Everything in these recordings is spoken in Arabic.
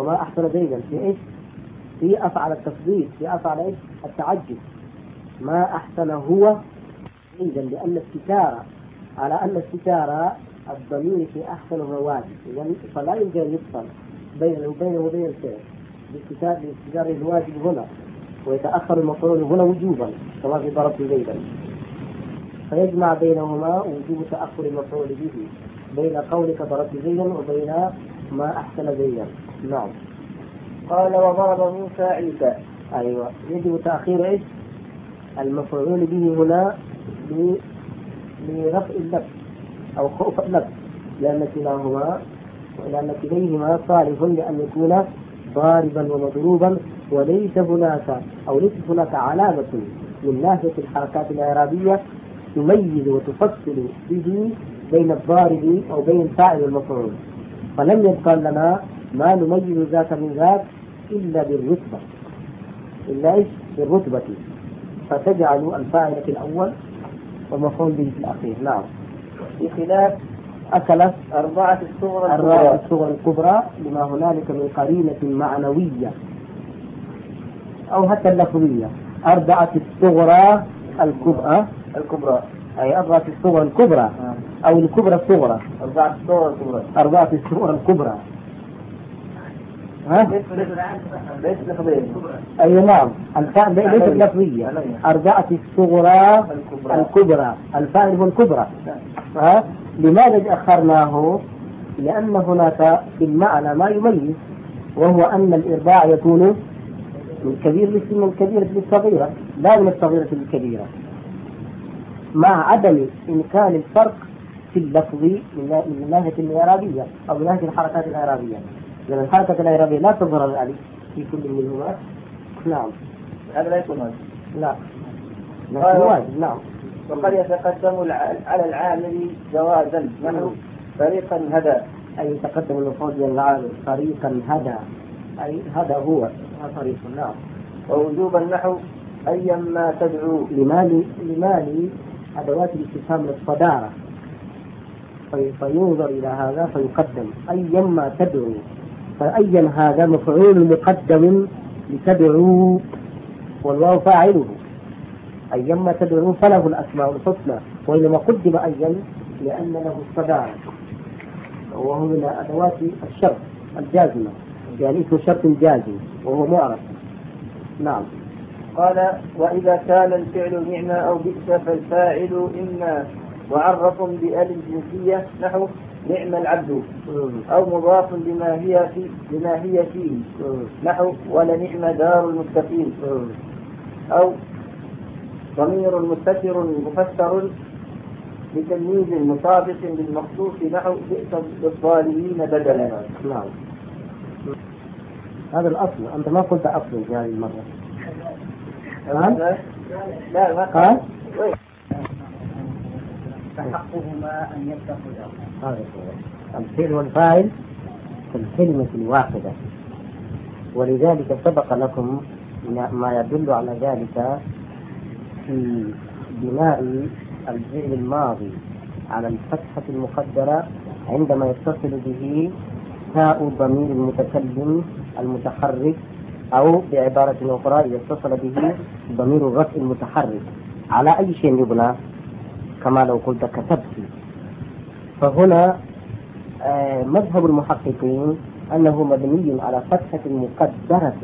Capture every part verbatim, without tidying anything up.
وما أحسن زيدا في إيش؟ في أفعل التفضيل، في أفعل إيش؟ التعجب. ما أحسن هو زيدا، لأن الستارة على أن الستارة الضمير في أحسن هو واجب، يعني فلا يمكن أن يفصل بينه وبينه وبين الفعل باستدار الواجب هنا، ويتأخر المفعول هنا وجوبا كما في ضربت زيدا، فيجمع بينهما وجوب تأخر المفعول به بين قولك ضربت زيدا وبين ما أحسن زيدا. نعم. قال وضرب موسى عيسى. أيوة، يجب تأخير إيش؟ المفعول به هنا لرفع اللفظ أو خوف اللفظ، لأن كلاهما لأن كليهما صالح لأن يكون ضاربا ومضروبا، وليس هناك أو ليس هناك علامة من ناحية الحركات الإعرابية تميز وتفصل به بين الضارب أو بين الفاعل والمفعول، فلم يبقى لنا ما نميز ذاك من ذاك إلا بالرتبة، إلا إيش؟ بالرتبة، فتجعل الفاعل في الأول والمفعول به في الأخير. نعم. بخلاف أكلت أربعة الصغرى الرابعة الصغرى الكبرى لما هنالك من قرينة معنوية أو حتى اللفظية. أربعة الصغرى الكبرى الكبرى أي أربعة الصغرى الكبرى أو الكبرى الصغرى. أربعة الصغرى الكبرى أربعة الصغرى الكبرى. ها؟ ليس لفظية. أي نعم، الفاعل ليس لفظية. أربعة الصغرى الكبرى، الفاعل هو الكبرى. ها؟ لماذا أخرناه؟ لأن هناك في المعنى ما يميز، وهو أن الإرباع يكون من كبير من الكبيرة للصغيرة، لا من الصغيرة للكبيرة، مع عدم إمكان الفرق في اللفظ من ناحية الإعرابية أو من ناحية الحركات الإعرابية، لأن الحركة الإعرابية لا تظهر الألف في كل منهما. نعم. هذا لا يكون واجب. لا. لا واجب. نعم. وقد يتقدم على العامل جوازا نحو فريقا هدى، أي يتقدم المفعول بالعامل فريقا هدى، أي هذا هو طريق. نعم. ووجوبا نحو أيما تدعو، لمالي لمالي أدوات الاستفهام للصدارة، فينظر إلى هذا فيقدم أيما تدعو، فأيا هذا مفعول مقدم لتدعو والواو فاعله، أيما تدعو فله الأسماء الحسنى، وإنما قدم أيا لأن له الصدارة، وهو من أدوات الشرط الجازمة، يعني اسم شرط جازم وهو معرف. نعم. قال وإذا كان الفعل نعمة أو بئس فالفاعل إما معرف بأل الجنسية نحو نعم العبد، أو مضاف لما هي في لما هي فيه نحو ولنعم دار المتقين، أو ضمير مستتر مفسر بتمييز مطابق للمخصوص نحو بئس للظالمين بدلا. نعم. هذا الأصل، أنت ما قلت أصل في هذه المرة. لا لا ما قال تحقهما أن يتخذا. هذا هو الفعل والفاعل في الكلمة الواحدة، ولذلك سبق لكم ما يدل على ذلك في بناء الفعل الماضي على الفتحة المقدرة عندما يتصل به تاء ضمير المتكلم المتحرك، أو بعبارة أخرى إذا اتصل به ضمير الرفع المتحرك، على أي شيء يبنى؟ كما لو قلت كتبت. فهنا آه مذهب المحققين أنه مبني على فتحة مقدرة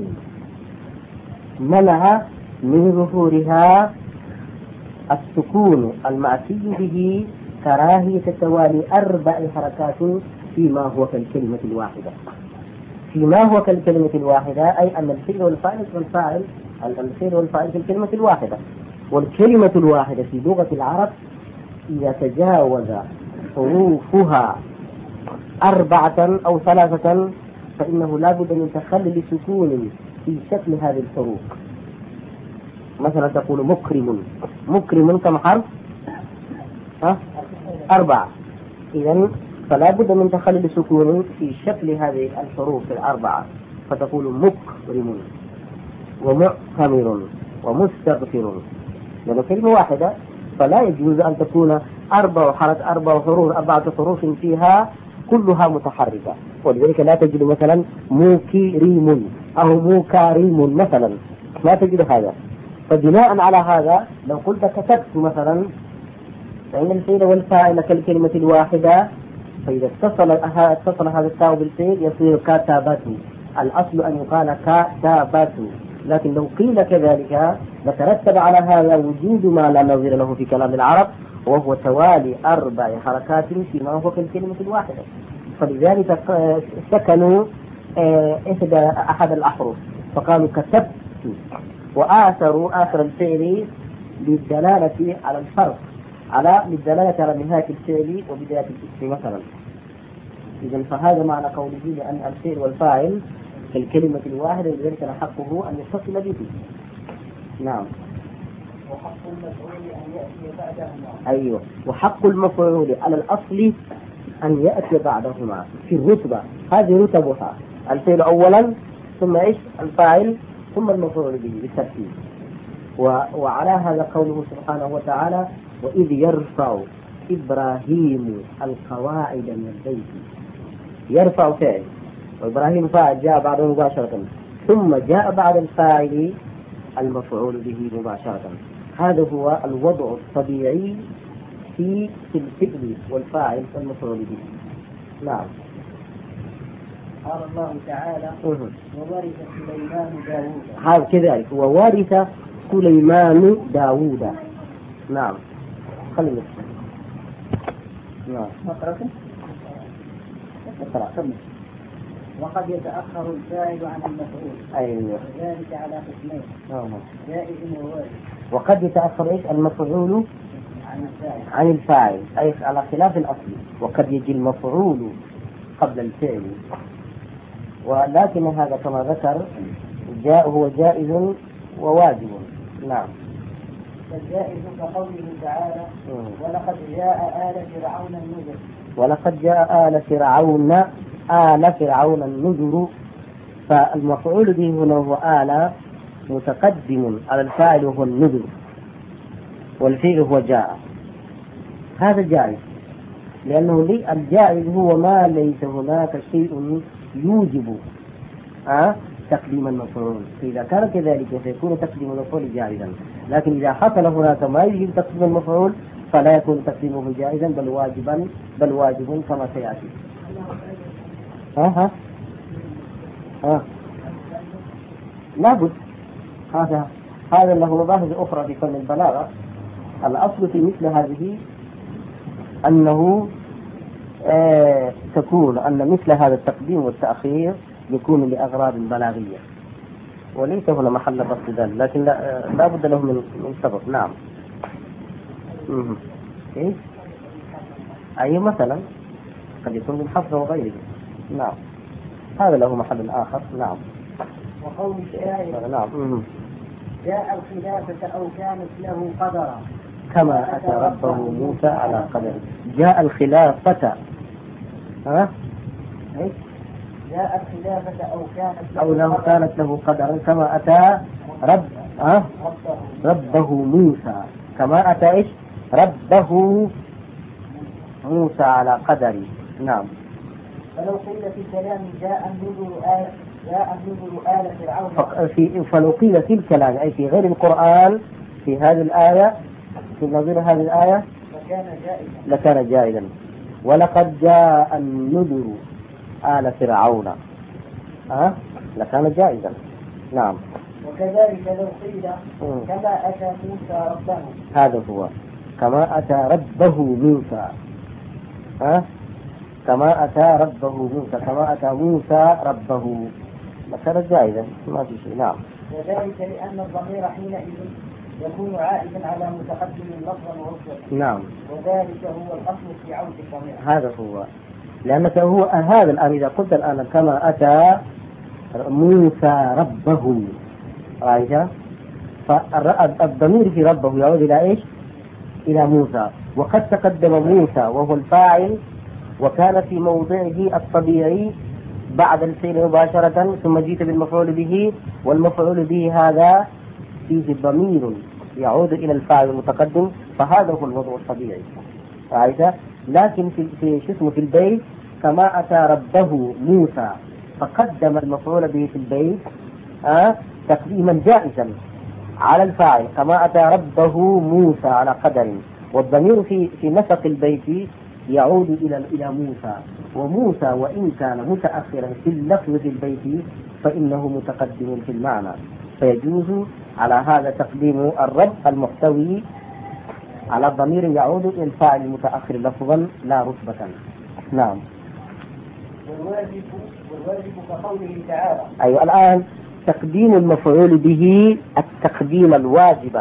منع من ظهورها السكون المعتي به كراهية توالي أربع حركات فيما هو كالكلمة الواحدة. فيما هو كالكلمة الواحدة أي أن الفعل والفاعل والفاعل الفعل والفاعل في الكلمة الواحدة، والكلمة الواحدة في لغة العرب إذا تجاوز حروفها أربعة أو ثلاثة فإنه لا بد من تخلل سكون في شكل هذه الحروف. مثلا تقول مكرم، مكرم كم حرف؟ ها؟ أربعة. إذن فلا بد من تخلل سكون في شكل هذه الحروف الأربعة، فتقول مكرم ومعتمر ومستغفر، لأنه كلمة واحدة، فلا يجوز أن تكون أربع حرف أربع حروف أربعة حروف فيها كلها متحركة، ولذلك لا تجد مثلا موكريم أو موكاريم مثلا، ما تجد هذا. فبناء على هذا لو قلت كتبت مثلا، فإن الفعل والفاعل كالكلمة الواحدة، فإذا اتصل اتصل هذا التاء بالفعل يصير كتابات. الأصل أن يقال كتابات، لكن لو قيل كذلك لترتب على هذا وجود ما لا نظير له في كلام العرب، وهو توالي أربع حركات فيما هو كالكلمة الواحدة. فلذلك سكنوا إحدى أحد الأحرف فقالوا كتبت، وآثروا آثر الفعل للدلالة على الفرق، على للدلالة على نهاية الفعل وبداية الاسم مثلا. إذا فهذا معنى قوله لأن الفعل والفاعل كالكلمة الواحدة، لذلك حقه أن يتصل به. نعم. وحق المفعول أن يأتي بعدهما. أيوه، وحق المفعول على الأصل أن يأتي بعدهما في الرتبة، هذه رتبها، الفعل أولا ثم إيش الفاعل ثم المفعول به بالترتيب. وعلى هذا قوله سبحانه وتعالى: وإذ يرفع إبراهيم القواعد من البيت. يرفع فعل وإبراهيم فاعل جاء بعده مباشرة، ثم جاء بعد الفاعل المفعول به مباشرة. هذا هو الوضع الطبيعي في الفعل والفاعل والمفعول به. نعم. قال الله تعالى: وورث سليمان داوود. هذا كذلك، وورث سليمان داوود. نعم. خلينا نعم. مقرأة. اقرأ. وقد يتأخر الفاعل عن المفعول. أيوه. وذلك على قسمين: جائز ووارث. وقد يتأخر إيش المفعول عن الفاعل عن الفاعل، أي على خلاف الأصل. وقد يجي المفعول قبل الفعل، ولكن هذا كما ذكر جاء هو جائز وواجب. نعم. فالجائز كقوله تعالى: ولقد جاء آل فرعون النذر. ولقد جاء آل فرعون آل فرعون النذر. فالمفعول به هنا هو آل متقدم على الفاعل وهو النذر، والفعل هو جاء. هذا جائز، لأنه لي الجائز هو ما ليس هناك شيء يوجب أه؟ تقديم المفعول. فإذا كان كذلك فيكون تقديم المفعول جائزا، لكن إذا حصل هناك ما يجب تقديم المفعول فلا يكون تقديمه جائزا بل واجبا بل واجب كما سيأتي. ها ها ها لابد. هذا هذا له مباحث أخرى في فن البلاغة. الأصل في مثل هذه أنه آه تكون أن مثل هذا التقديم والتأخير يكون لأغراض بلاغية، وليس هنا محل بسط ذلك، لكن لا, لا بد له من من سبب. نعم. إيه؟ أي مثلا قد يكون من حفظ وغيره. نعم. هذا له محل آخر. نعم. وقول الشاعر: نعم. جاء الخلافة أو كانت له قدرا كما أتى ربه موسى على قدر. جاء الخلافة ها؟ إيه؟ جاء الخلافة أو كانت له أو لو كانت له قدرا كما أتى رب ها؟ ربه موسى. كما أتى إيش؟ ربه موسى على قدر. نعم. فلو قيل في الكلام جاء النذر آل جاء النذر آل فرعون في فلو قيل في الكلام أي في غير القرآن في هذه الآية في نظير هذه الآية لكان جائزا لكان جائزا. ولقد جاء النذر آل فرعون أه؟ لكان جائزا. نعم. وكذلك لو قيل كما أتى موسى ربه. هذا هو كما أتى ربه موسى أه؟ كما أتى ربه موسى كما أتى موسى ربه لكان جائزا ما في شيء. نعم. وذلك لأن الضمير حينئذ يكون عائدا على متقدم لفظا ورتبة. نعم. وذلك هو الأصل في عود الضمير. هذا هو، لأنك هو هذا الآن إذا قلت الآن كما أتى موسى ربه عائشة، فالضمير في ربه يعود إلى إيش؟ إلى موسى، وقد تقدم موسى وهو الفاعل وكان في موضعه الطبيعي بعد الفعل مباشرة، ثم جيت بالمفعول به، والمفعول به هذا فيه ضمير يعود إلى الفاعل المتقدم، فهذا هو الوضع الطبيعي عائشة. لكن في في شو اسمه في البيت كما أتى ربه موسى فقدم المفعول به في البيت أه؟ تقديما جائزا على الفاعل، كما أتى ربه موسى على قدر، والضمير في في نسق البيت يعود إلى إلى موسى، وموسى وإن كان متأخرا في اللفظ في البيت فإنه متقدم في المعنى، فيجوز على هذا تقديم الرب المحتوي على الضمير يعود إلى الفاعل المتأخر لفظا لا رتبة. نعم. والواجب والواجب كقوله تعالى. أيوة، الآن تقديم المفعول به التقديم الواجب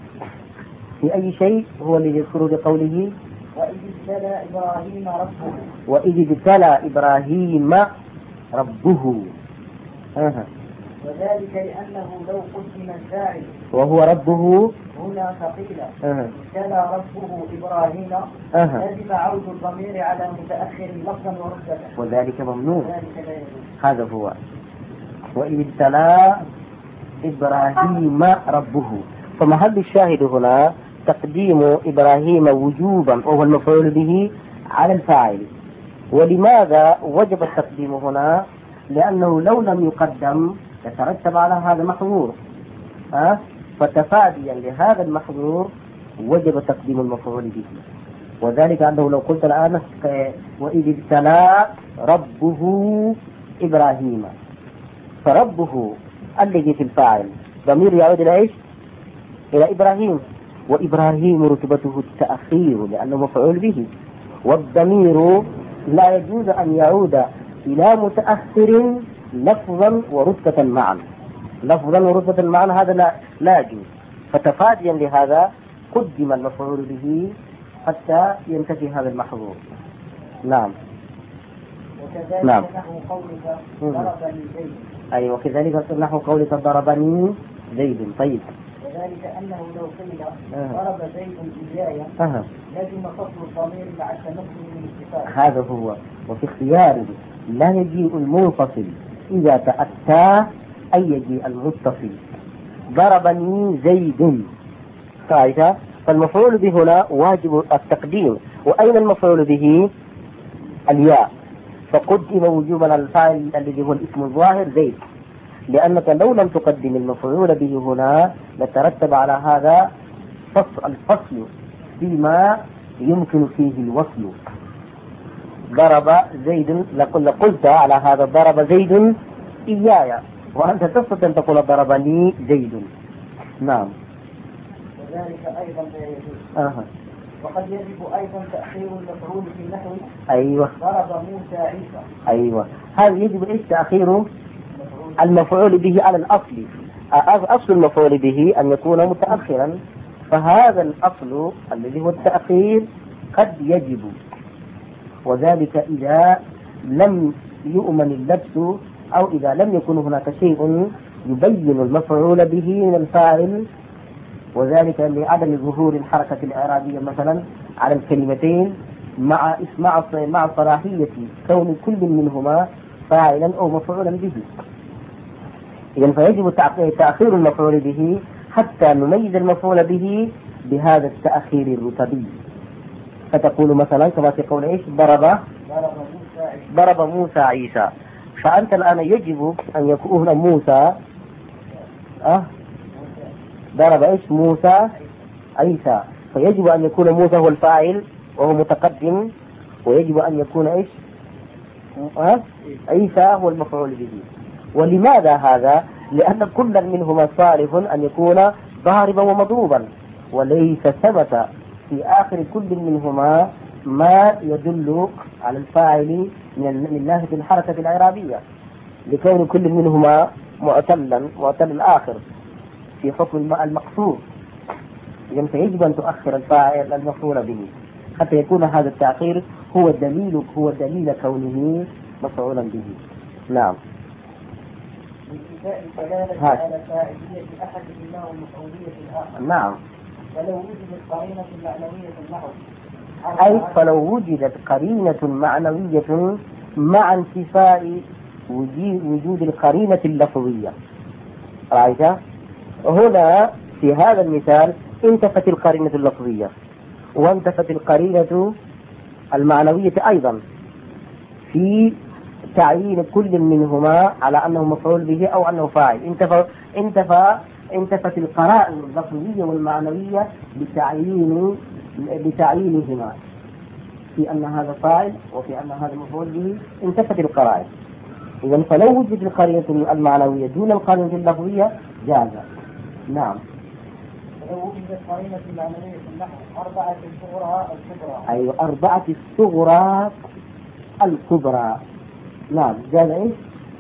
في أي شيء هو الذي يذكر بقوله وإذ ابتلى إبراهيم ربه. وإذ ابتلى إبراهيم ربه. أه. وذلك لأنه لو قدم الفاعل وهو ربه هنا ثقيلا أه. ابتلى ربه إبراهيم أه. لزم عود الضمير على متأخر لفظا ورتبة، وذلك ممنوع. وذلك لا يجوز. هذا هو. وإذ ابتلى إبراهيم ربه، فمحل الشاهد هنا تقديم إبراهيم وجوبا وهو المفعول به على الفاعل. ولماذا وجب التقديم هنا؟ لأنه لو لم يقدم يترتب على هذا محظور، أه؟ فتفاديا لهذا المحظور وجب تقديم المفعول به. وذلك أنه لو قلت الآن وإذ ابتلى ربه إبراهيم، فربه الذي في الفاعل ضمير يعود إلى إيش؟ إلى إبراهيم، وإبراهيم رتبته التأخير لأنه مفعول به، والضمير لا يجوز أن يعود إلى متأخر لفظا ورتبة معا، لفظا ورتبة معا هذا لا, لا يجوز، فتفاديا لهذا قدم المفعول به حتى ينتفي هذا المحظور. نعم. وكذلك نعم. نحو قولك ضربني زيد. أي وكذلك نحو قولك ضربني زيد. طيب. وذلك أنه لو قيل أه. ضرب زيد إياي أه. لازم فصل الضمير مع التمكن من الاتصال. هذا هو. وفي اختياره لا يجيء المنفصل إذا تأتى أي يجيء المتصل. ضربني زيد قاعدة، فالمفعول به هنا واجب التقديم. وأين المفعول به؟ الياء، فقدم وجوبا الفاعل الذي هو الاسم الظاهر زيد، لأنك لو لم تقدم المفعول به هنا لترتب على هذا فصل الفصل فيما يمكن فيه الوصل. ضرب زيد لقلت على هذا ضرب زيد إياي، وأنت تستطيع أن تقول ضربني زيد. نعم. وذلك أيضا لا يجوز. أه. وقد يجب أيضا تأخير المفعول في النحو. أيوة. ضرب موسى عيسى. أيوة، هذا يجب إيش؟ تأخير المفعول به على الأصل. أصل المفعول به أن يكون متأخرا، فهذا الأصل الذي هو التأخير قد يجب، وذلك إذا لم يؤمن اللبس أو إذا لم يكن هناك شيء يبين المفعول به من الفاعل، وذلك لعدم ظهور الحركة الإعرابية مثلا على الكلمتين مع مع مع صلاحية كون كل منهما فاعلا أو مفعولا به. إذن فيجب تأخير المفعول به حتى نميز المفعول به بهذا التأخير الرتبي. فتقول مثلا كما في قول إيش؟ ضرب ضرب موسى عيسى، فأنت الآن يجب أن يكون موسى أه ضرب إيش؟ موسى عيسى، فيجب أن يكون موسى هو الفاعل وهو متقدم، ويجب أن يكون إيش؟ أه؟ عيسى هو المفعول به. ولماذا هذا؟ لأن كل منهما صالح أن يكون ضاربا ومضروبا، وليس ثبت في آخر كل منهما ما يدل على الفاعل من ناحية الحركة الإعرابية، لكون كل منهما معتلا معتل الآخر في حكم المقصود. إذن فيجب أن تؤخر الفاعل المفعول به حتى يكون هذا التأخير هو دليل هو دليل كونه مفعولا به. نعم. بانتفاء الدلالة على فاعلية أحدهما ومفعولية الآخر. نعم. فلو وجدت قرينة معنوية النحو، أي فلو وجدت قرينة معنوية مع انتفاء وجود القرينة اللفظية. رأيت؟ هنا في هذا المثال انتفت القرينة اللفظية وانتفت القرينة المعنوية أيضا، في تعيين كل منهما على أنه مفعول به أو أنه فاعل. انتفى انتفى انتفت القرائن اللفظية والمعنوية بتعيين بتعيينهما في أن هذا فاعل وفي أن هذا مفعول به، انتفت القرائن. إذا فلو وجدت القرينة المعنوية دون القرينة اللفظية جاز. نعم. ولو وجدت قرينة معنوية في النحو أربعة الصغرى الكبرى. أيوة، أربعة الصغرى الكبرى. نعم، جاز إيش؟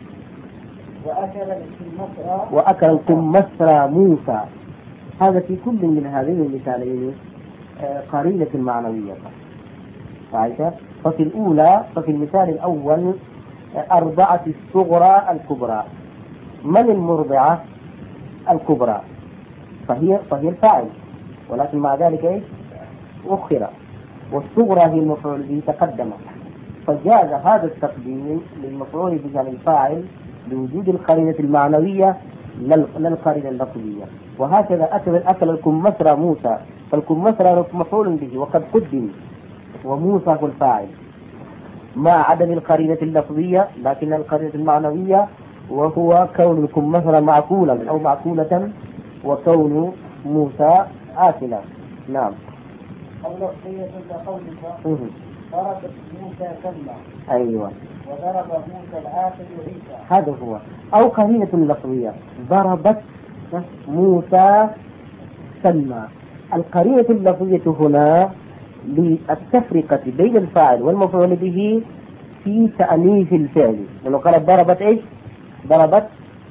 وأكل الكمثرى وأكل الكمثرى موسى. هذا في كل من هذين المثالين قرينة معنوية. رأيت؟ ففي الأولى ففي المثال الأول أربعة الصغرى الكبرى. من المرضعة الكبرى؟ فهي فهي الفاعل، ولكن مع ذلك إيش؟ أخر، والصغرى هي المفعول به تقدم، فجاز هذا التقديم للمفعول به عن الفاعل لوجود القرينة المعنوية للقرينة اللفظية. وهكذا أكل أكل الكمثرى موسى، فالكمثرى مفعول به وقد قدم، وموسى هو الفاعل مع عدم القرينة اللفظية، لكن القرينة المعنوية وهو كون الكمثرى معقولا أو معقولة، وكون موسى آكلا. نعم. أو لفظية كقولك ضربت موسى سلمى. أيوة. وضرب موسى العاقل عيسى. هذا هو. أو قرينة لفظية ضربت موسى سلمى. القرينة اللفظية هنا للتفرقة بين الفاعل والمفعول به في تأنيث الفعل، لأنه قال ضربت إيش؟ ضربت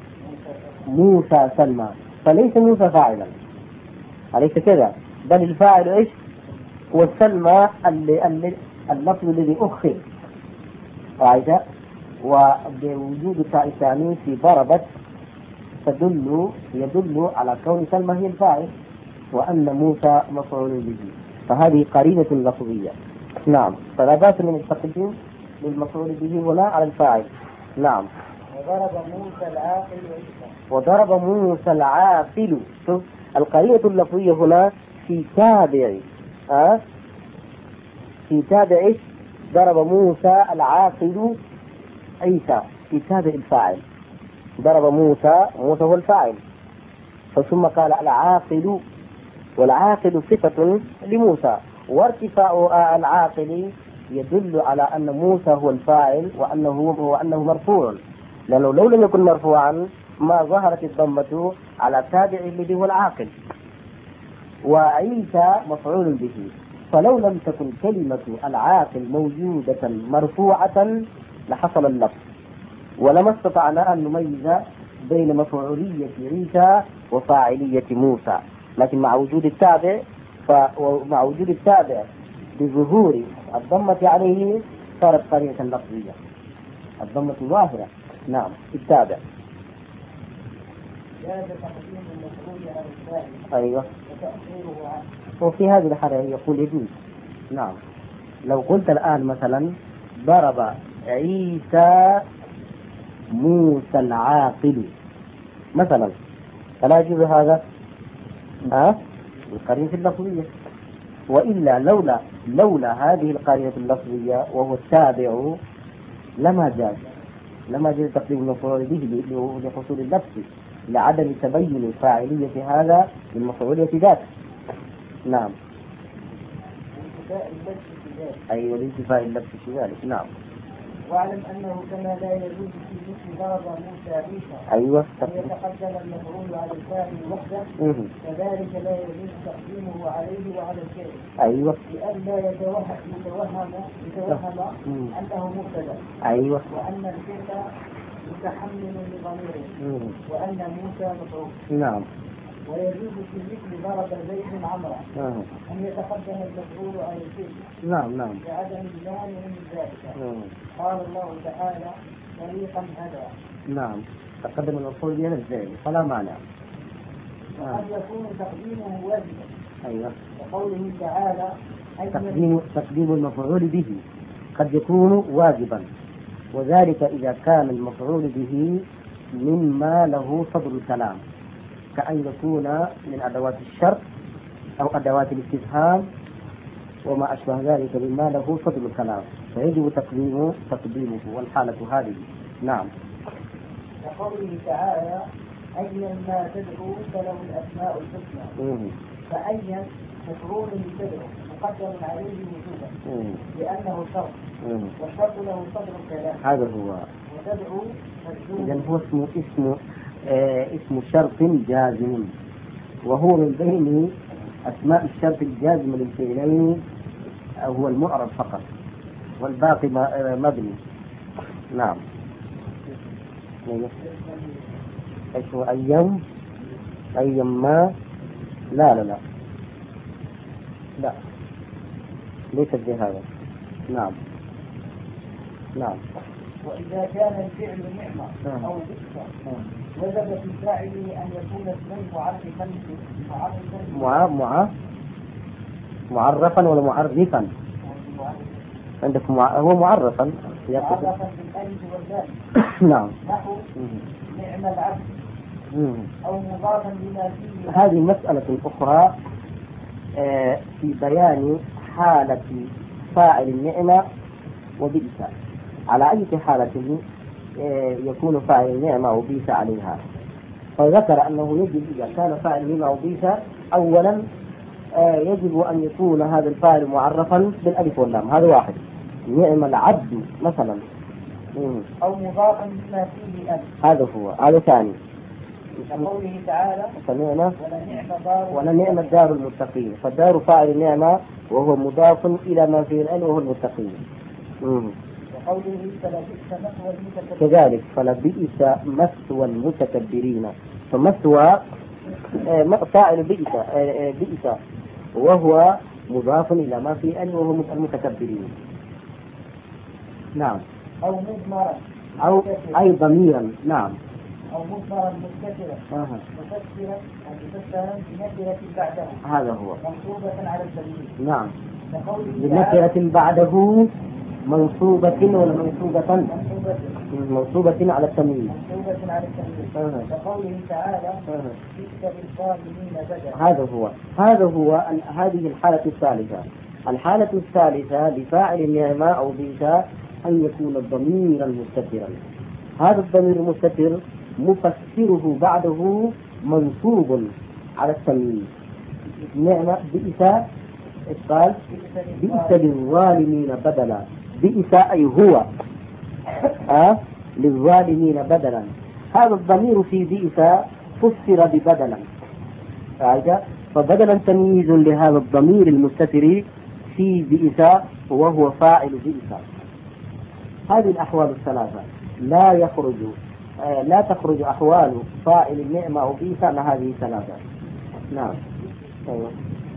موسى سلمى، فليس موسى فاعلا، أليس كذا؟ بل الفاعل إيش؟ والسلمى اللفظ الذي أخر. قاعدة. وبوجود تاء التأنيث في ضربت تدل يدل على كون سلمى هي الفاعل وأن موسى مفعول به، فهذه قرينة لفظية. نعم. فلا بأس من التقديم للمفعول به ولا على الفاعل. نعم. وضرب موسى العاقل عيسى. وضرب موسى العاقل. شوف القرينة اللفظية هنا في تابع أه؟ في تابع إيش؟ ضرب موسى العاقل عيسى، في تابع الفاعل. ضرب موسى، موسى هو الفاعل، ثم قال العاقل، والعاقل صفة لموسى، وارتفاع العاقل يدل على أن موسى هو الفاعل وأنه وأنه مرفوع، لأنه لو لم يكن مرفوعا ما ظهرت الضمة على تابع الذي هو العاقل. وعيسى مفعول به، فلو لم تكن كلمة العاقل موجودة مرفوعة لحصل اللفظ، ولما استطعنا أن نميز بين مفعولية عيسى وفاعلية موسى، لكن مع وجود التابع ومع وجود التابع بظهور الضمة عليه صارت قرينة لفظية، الضمة ظاهرة. نعم. التابع. جاز تقديم المفعول على الفاعل. أيوه. وتأخيره عنه. وفي هذه الحالة يقول يجوز. نعم. لو قلت الآن مثلا ضرب عيسى موسى العاقل مثلا، فلا يجوز هذا ها؟ القرينة اللفظية. وإلا لولا لولا هذه القرينة اللفظية وهو التابع لما جاز لما جاز تقديم المفعول به لحصول اللبس، لعدم تبين فاعلية هذا للمفعولية ذاته. نعم. أيوة، لانتفاء اللبس في ذلك. نعم. واعلم أنه كما لا يجوز في مثل ضرب موسى عيسى أيوة أن يتقدم المفعول على الفاعل وحده، كذلك لا يجوز تقديمه عليه وعلى الفعل. أيوة. لئلا يتوهم يتوهم يتوهم أنه مبتدأ. أيوة. وأن الفعل متحمل لضميره، وأن موسى مفعول. نعم. ويجوز في مثل ضرب زيد عمرا أن يتقدم المفعول على الفعل. نعم. نعم. لعدم المانع من ذلك. قال الله تعالى طريقا هدى. نعم. تقدم المفعول به الفعل فلا مانع. وقد يكون تقديمه واجبا. أيوة. وقوله تعالى تقديم تقديم المفعول به قد يكون واجبا، وذلك إذا كان المفعول به مما له صدر الكلام، كأن يكون من أدوات الشرط أو أدوات الاستفهام وما أشبه ذلك مما له صدر الكلام، فيجب تقديمه تقديمه والحالة هذه. نعم. وقوله تعالى أيا ما تدعو فله الأسماء الحسنى، فأيا مفعول بتدعو مقدم عليه وجوبا لأنه شرط، والشرط له صدر الكلام. هذا هو. وتدعو إذن هو اسمه اسمه آه اسم شرط جازم، وهو من بين أسماء الشرط الجازم للفعلين هو المعرب فقط، والباقي مبني. نعم. ايش هو أيام؟ أيام ما؟ لا لا لا لا ليس بهذا. نعم. نعم. وإذا كان الفعل نعمة أو بئس وجب في فاعله أن يكون اسما معرفا معرفا مع... معرفا ولا معرفا؟ عندك مع... هو معرفا معرفا بالألف واللام. نعم. نحو نعم العبد أو مضافا لما فيه. هذه مسألة أخرى آه في بيان حالة فاعل النعمة وبئس. على أي حالة آه يكون فاعل النعمة وبئس عليها. فذكر أنه يجب إذا كان فاعل النعمة وبئس أولا آه يجب أن يكون هذا الفاعل معرفا بالألف واللام. هذا واحد. نعم العبد مثلا أو مضافا لما فيه ألف. هذا هو. هذا ثاني. كقوله تعالى سمعنا دار ولا نعم الدار المتقين، فالدار فاعل النعمة وهو مضاف إلى ما فيه الآن وهو المتقين. وقوله فلبئس مثوى المتكبرين كذلك فلبئس مثوى المتكبرين، فمثوى فاعل بئس بئس وهو مضاف إلى ما فيه الآن وهو المتكبرين. نعم. أو مضمرا أو أي ضميرا. نعم. أو مضمرا مستترا آه. مفسرا أو مفسرا بنكرة بعده. هذا هو. منصوبة على التمييز. نعم. بنكرة بعده منصوبة ولا منصوبة؟ منصوبة على التمييز. منصوبة على التمييز. آه. كقوله تعالى بئس بالظالمين بدلا. هذا هو. هذا هو هذه الحالة الثالثة. الحالة الثالثة لفاعل النعمة أو بئس أن يكون الضمير المستترا. هذا الضمير المستتر مفسره بعده منصوب على التمييز. نعمة بئس قال بئس للظالمين بدلا. بئس أي هو أه؟ للظالمين بدلا. هذا الضمير في بئس فسر ببدلا، فبدلا تمييز لهذا الضمير المستتر في بئس وهو فاعل بئس. هذه الأحوال الثلاثة لا يخرج آه لا تخرج أحوال فاعل النعمة أو بئس عن هذه الثلاثة. نعم. أيوة.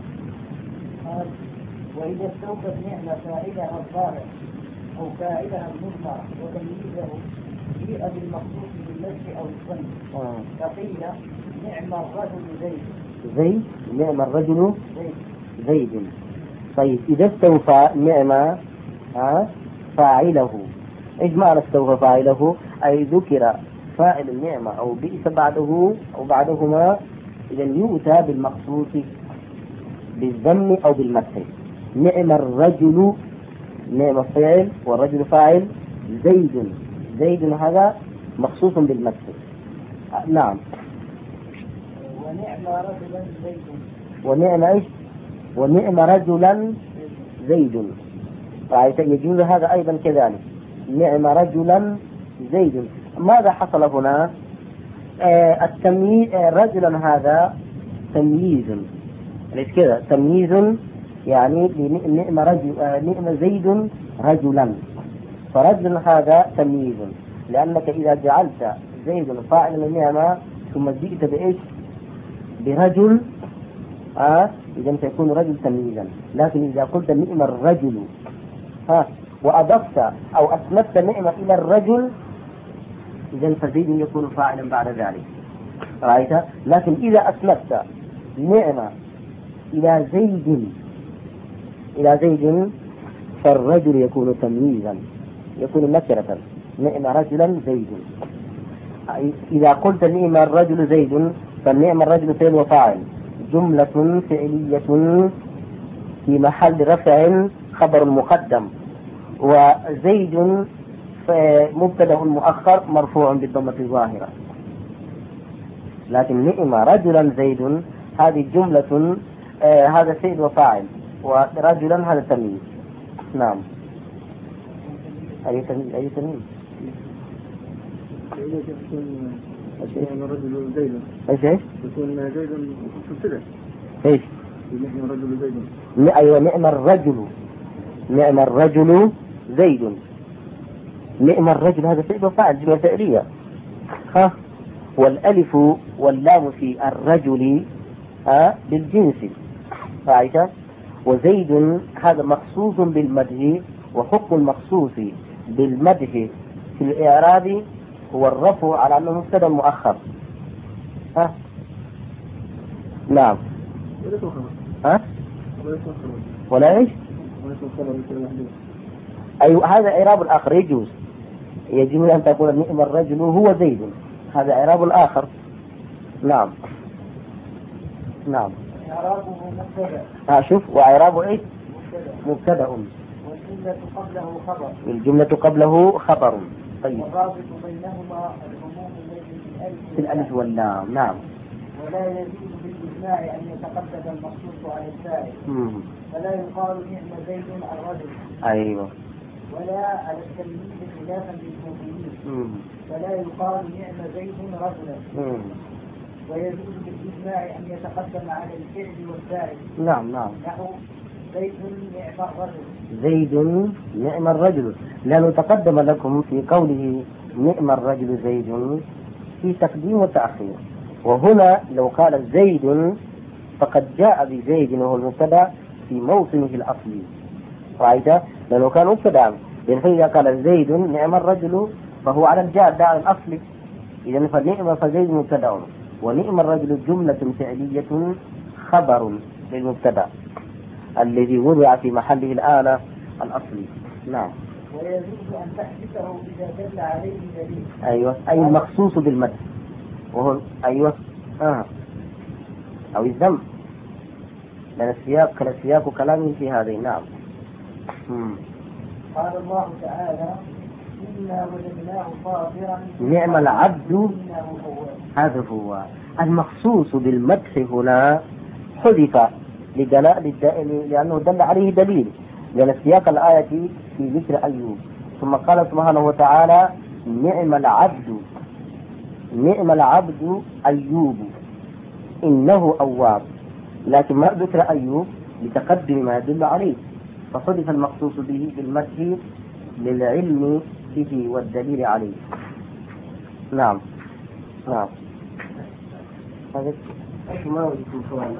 وإذا استوفت نعمة فاعلها الظاهر أو فاعلها المضمر وتمييزه جيء بالمخصوص بالنفس أو الظن. فقيل نعم الرجل زيد. زيد. نعم الرجل زيد. زيد. طيب إذا استوفى نعمة آه فاعله، إيش معنى استوفى فاعله؟ أي ذكر فاعل النعمة أو بئس بعده أو بعدهما، إذا يؤتى بالمقصود بالذم أو بالمدح. نعم الرجل، نعم الفاعل والرجل فاعل، زيد زيد هذا مخصوص بالمدح. نعم. ونعم رجلا زيد. ونعم إيش؟ ونعم رجلا زيد. يجوز هذا أيضا كذلك. نعم رجلا زيد. ماذا حصل هنا؟ آه التمييز. آه رجلا هذا تمييز، ليش كذا تمييز؟ يعني نعم رجل آه نعم زيد رجلا، فرجل هذا تمييز، لأنك إذا جعلت زيد فاعل النعمة ثم جئت بإيش؟ برجل آه إذا سيكون رجل تمييزا. لكن إذا قلت نعم الرجل ها وأضفت أو أسندت نعمة إلى الرجل إذا فزيد يكون فاعلا بعد ذلك. رأيت؟ لكن إذا أسندت نعمة إلى زيد إلى زيد فالرجل يكون تمييزا، يكون نكرة. نعم رجلا زيد. إذا قلت نعم الرجل زيد فالنعم الرجل فعل وفاعل، جملة فعلية في محل رفع خبر مقدم، وزيد مبتدأ مؤخر مرفوع بالضمة الظاهرة. لكن نعم رجلا زيد هذه جملة، آه هذا سيد وفاعل، ورجلا هذا تمييز. نعم. أي تمييز؟ أي تمييز؟ يكون رجل زيد. ايش ايش؟ يكون زيد مبتدأ. ايش؟ نعم رجل زيد. أيوة نعم الرجل، نعم الرجل زيد. نعم الرجل هذا فعل وفاعل جملة فعلية. ها، والألف واللام في الرجل ها بالجنس رايته. وزيد هذا مخصوص بالمدح، وحكم المخصوص بالمدح في الإعراب هو الرفع على أنه مبتدأ مؤخر. ها نعم. ها ولا ايش؟ أيوة هذا إعراب الآخر يجوز، يجوز أن تقول نعم الرجل هو زيد، هذا إعراب الآخر. نعم نعم. إعرابه مبتدأ. ها شوف، وإعرابه إيش؟ مبتدأ. والجملة قبله خبر. الجملة قبله خبر. طيب. والرابط بينهما العموم الذي في الألف واللام. نعم. ولا يجوز بالإجماع أن يتقدم المخصوص على الفاعل. فلا يقال نعم زيد الرجل. أيوه. ولا على التلميذ خلافا للمؤمنين. فلا يقال نعم زيد رجلا. ويجوز بالإجماع أن يتقدم على الفعل والفاعل. نعم نعم. نحو زيد نعم الرجل. زيد نعم الرجل، لأنه تقدم لكم في قوله نعم الرجل زيد في تقديم وتأخير. وهنا لو قال زيد فقد جاء بزيد وهو المبتدأ في موطنه الأصلي، رأيت؟ لأنه كان مبتدأ، فإذا قال زيد نعم الرجل فهو على الجاد على الأصل. إذا فنعم فزيد مبتدأ، ونعم الرجل جملة فعلية خبر للمبتدأ الذي وضع في محله الآلة الأصلي. نعم. ويجوز أن تحدثه إذا دل عليه دليل. أيوة، أي المخصوص بالمدح وهو أيوة آه. أو الذم، لأن السياق كان سياق كلامه في هذه. نعم. مم. قال الله تعالى إنا وجدناه صابرا نعم العبد. هذا هو المخصوص بالمدح هنا، حذف لأنه دل عليه دليل، لأن سياق الآية في ذكر أيوب. ثم قال سبحانه وتعالى نعم العبد، نعم العبد أيوب إنه أواب، لكن ما ذكر أيوب لتقدم ما يدل عليه، فحذف المخصوص به بالمدح للعلم به والدليل عليه. نعم نعم. هذا ما وجدكم سؤال.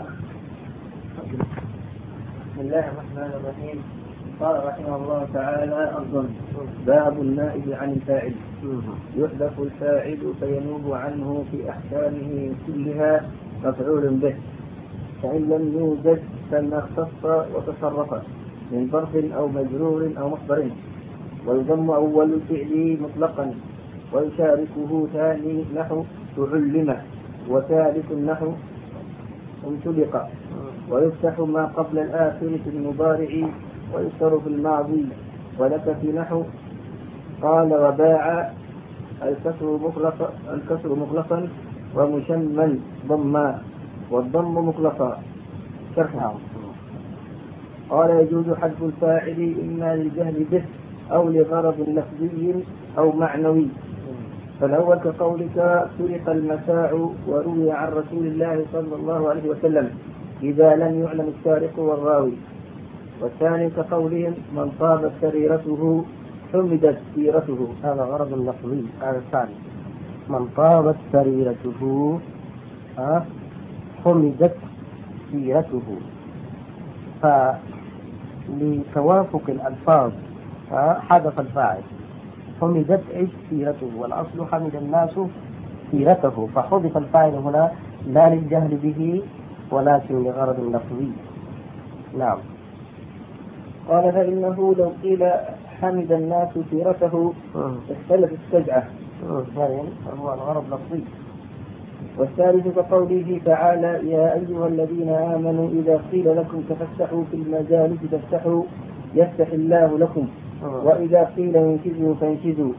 بسم الله الرحمن الرحيم. قال رحمه الله تعالى الظن. باب النائب عن الفاعل. يحذف الفاعل فينوب عنه في أحكامه كلها مفعول به، فإن لم يوجد فما اختص وتصرف من ظرف أو مجرور أو مصدر. ويضم أول الفعل مطلقا، ويشاركه ثاني نحو تعلم، وثالث نحو انطلق. ويفتح ما قبل الآخر في المضارع، ويكسر في الماضي. ولك في نحو قال وباع الكسر مخلصا الكسر مخلصا ومشمل ضما، والضم مخلصا شرحا. قال يجوز حذف الفاعل إما للجهل به أو لغرض لفظي أو معنوي. فالأول كقولك سرق المتاع وروي عن رسول الله صلى الله عليه وسلم إذا لم يعلم السارق والراوي. والثاني كقولهم من طابت سريرته حمدت سيرته، هذا غرض لفظي. هذا الثاني من طابت سريرته حمدت سيرته، فلتوافق الألفاظ حذف الفاعل. حمدت ايش سيرته، والأصل حمد الناس سيرته، فحذف الفاعل هنا لا للجهل به ولكن لغرض لفظي. نعم. قال فإنه لو قيل حمد الناس سيرته اختلف السجعة، هذا هو الغرض لفظي. والثالث كقوله تعالى يا أيها الذين آمنوا إذا قيل لكم تفسحوا في المجالس تفسحوا يفتح الله لكم، وإذا قيل انشزوا فانشزوا.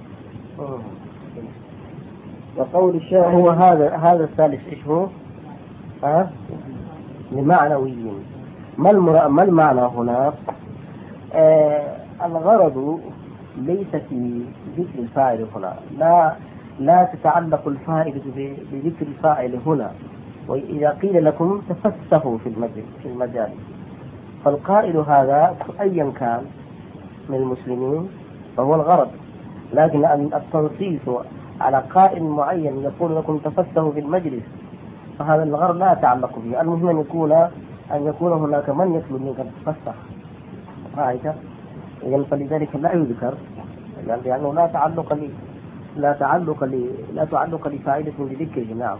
وقول الشاعر هو هذا هذا الثالث إيش هو؟ ها؟ لمعنوي. ما المرا... ما المعنى هنا؟ آه الغرض ليس في ذكر الفاعل هنا، لا لا تتعلق الفائدة بذكر الفاعل هنا. وإذا قيل لكم تفسحوا في المجال في المجال فالقائل هذا أيا كان من المسلمين فهو الغرض، لكن التنصيص على قائل معين يقول لكم تفسحوا في المجلس فهذا الغرض لا يتعلق به. المهم أن يكون أن يكون هناك من يطلب منك أن تتفسح، رأيت؟ إذن فلذلك لا يذكر لأنه لا تعلق لي لا تعلق لي لا تعلق لفائدة بذكره. نعم.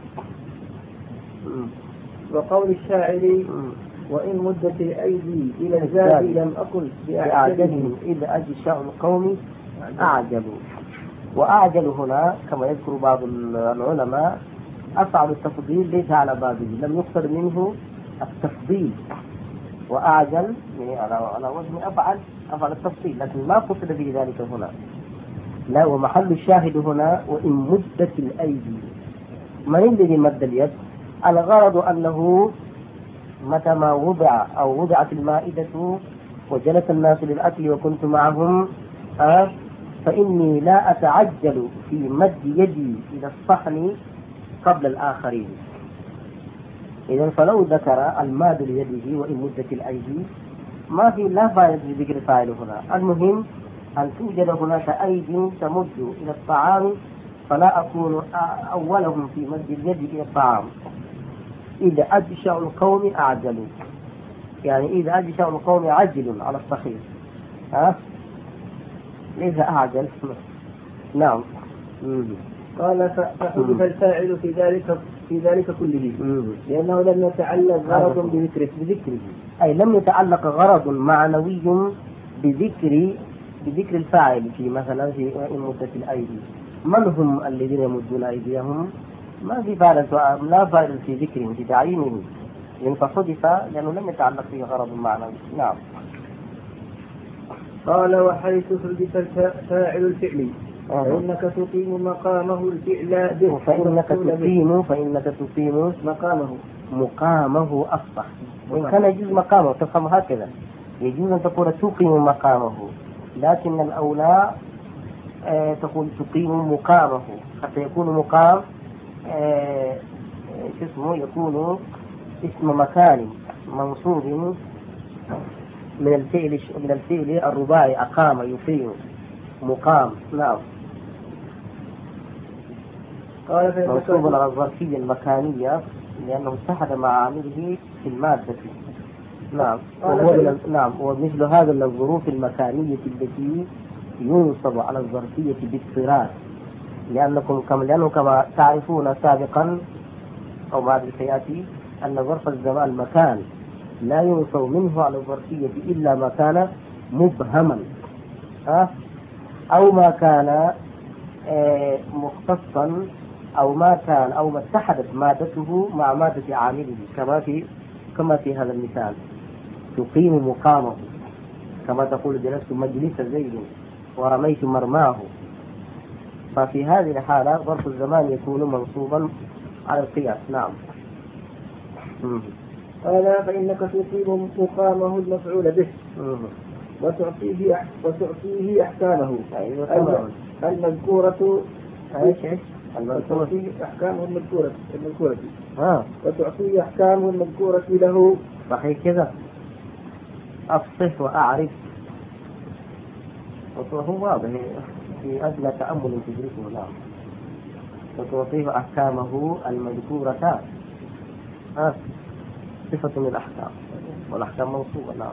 وقول الشاعر وإن مدت الأيدي إلى الزاد لم أكن بأعجلهم إذا أجشاء القوم أعجلوا. وأعجل هنا كما يذكر بعض العلماء أفعل التفضيل ليس على بابه، لم يقصد منه التفضيل، وأعجل يعني على وزن أفعل أفعل التفضيل، لكن ما قصد به ذلك هنا. لا، ومحل الشاهد هنا وإن مدت الأيدي. من الذي مد اليد؟ الغرض أنه متى ما وضع أو وضعت المائدة وجلس الناس للأكل وكنت معهم أه فإني لا أتعجل في مد يدي إلى الصحن قبل الآخرين. إذن فلو ذكر الماد ليده وإن مدت الأيدي ما في لا فائدة بذكر فاعل هنا. المهم أن توجد هناك أيدي تمد إلى الطعام فلا أكون أولهم في مد اليد إلى الطعام. إذا أجشأ القوم أعجلوا، يعني إذا أجشأ القوم عجل على الصحيح، ها ليس أعجل. نعم. قال فحذف الفاعل في ذلك في ذلك كله لأنه لم يتعلق غرض بذكره بذكره أي لم يتعلق غرض معنوي بذكر بذكر الفاعل في مثلا في مدة الأيدي. من هم الذين يمدون أيديهم؟ ما في فائدة، لا فائدة في ذكرهم في تعيينهم، لأن فحذف لأنه لم يتعلق فيه غرض معنوي. نعم. قال وحيث حذف فاعل الفعل فإنك تقيم مقامه الفعل به. فإنك تقيم فإنك تقيم مقامه مقامه أصح. وإن كان يجوز مقامه تفهم هكذا، يجوز أن تقول تقيم مقامه، لكن الأولى آه تقول تقيم مقامه حتى يكون مقام آه اسمه يكون اسم مكان منصوب من الفعل من الفعل الرباعي أقام يقيم مقام. نعم. قال منصوب على الظرفية المكانية لأنه اتحد مع عامله في المادة. نعم. وهو نعم ومثل هذا من الظروف المكانية التي ينصب على الظرفية باضطرار، لأنكم كما لأنه كما تعرفون سابقا أو بعد سيأتي أن ظرف الزمان مكان لا ينصب منه على الظرفية إلا ما كان مبهما ها أو ما كان آه مختصا أو ما كان أو ما اتحدت مادته مع مادة عامله، كما في كما في هذا المثال تقيم مقامه، كما تقول جلست مجلس زيد ورميت مرماه. ففي هذه الحالة ظرف الزمان يكون منصوبا على القياس. نعم. قال فإنك تقيم مقامه المفعول به وتعطيه وتعطيه أحكامه المذكورة ايش ايش وتعطيه أحكامه المذكورة المذكورة ها وتعطيه أحكامه المذكورة له. صحيح كذا. أفصح وأعرف وهو واضح في أدنى تأمل تدركه. نعم. وتعطيه أحكامه المذكورة ها صفة من الأحكام والأحكام موصوفة. نعم.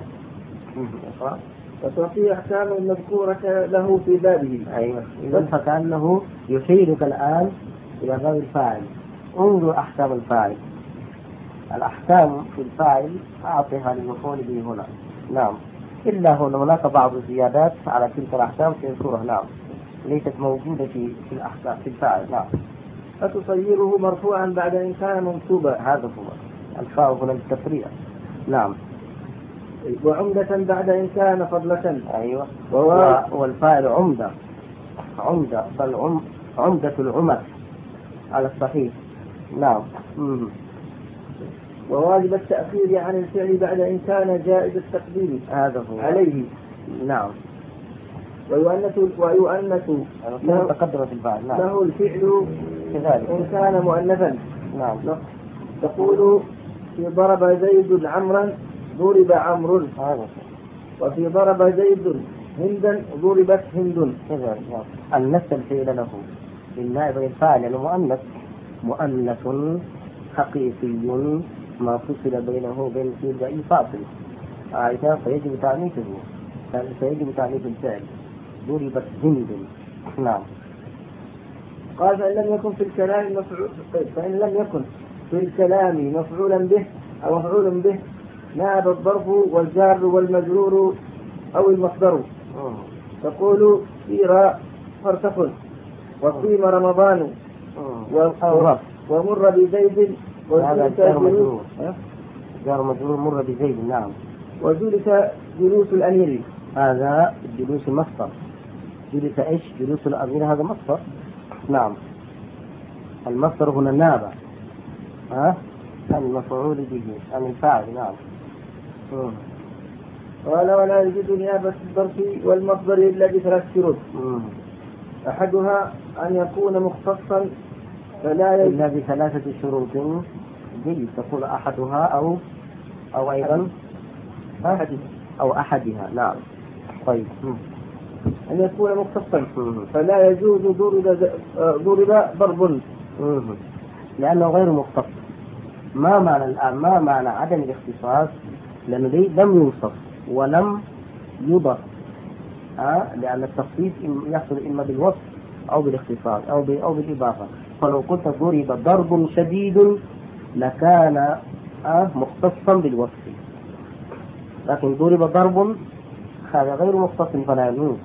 وتعطيه أحكامه المذكورة له في بابه. أيوة. إذن فكأنه يحيلك الآن إلى باب الفاعل. انظر أحكام الفاعل، الأحكام في الفاعل أعطيها للمفعول به هنا. نعم. إلا هناك بعض الزيادات على تلك الأحكام سيذكرها. نعم. ليست موجودة في في الأحكام في الفاعل. نعم. فتصيره مرفوعا بعد إن كان منصوبا. هذا هو الفاء هنا للتفريع. نعم. وعمدة بعد إن كان فضلة. أيوة. وهو والفاعل عمدة عمدة بل عم عمدة العمد على الصحيح. نعم. مم. وواجب التأخير عن الفعل بعد إن كان جائز التقديم هذا هو عليه. نعم. ويؤنث ويؤنث له تقدم في الفعل. نعم. له الفعل كذلك إن كان مؤنثا. نعم. تقول في ضرب زيد عمرا ضرب عمرو. هذا. وفي ضرب زيد هندا ضربت هند. كذلك. أنث الفعل له للنائب الفاعل يعني مؤنث مؤنث حقيقي ما فصل بينه وبين الفعل بأي فاصل عائشة فيجب تعنيفه فيجب تعنيف الفعل ضربت هند. نعم. قال فإن لم يكن في الكلام مفعول فإن لم يكن في الكلام مفعولا به أو مفعول به ناب الظرف والجار والمجرور أو المصدر. تقول سير فارتقل وصيم رمضان ومر بزيد هذا جار مجرور جار مجرور مر بزيد. نعم. وجلس جلوس الأمير هذا جلوس مصدر. جلس إيش جلوس الأمير هذا مصدر. نعم. المصدر هنا نابة ها المفعول به عن الفاعل. نعم. قال ولا يجوز نيابة الظرف والمصدر إلا بثلاث شروط. أحدها أن يكون مختصا فلا إلا بثلاثة شروط. جيد تقول أحدها أو أو أيضا أحدها أو أحدها. نعم. طيب. أن يكون مختصا فلا يجوز ضرب ضرب ضرب لأنه غير مختص. ما معنى الآن ما معنى عدم الاختصاص؟ لأنه لم يوصف ولم يضف. أه؟ لأن التخصيص يحصل إما بالوصف أو بالاختصاص أو أو بالإضافة. فلو قلت ضرب ضرب شديد لكان أه مختصا بالوصف. لكن ضرب ضرب هذا غير مختص فلا يجوز.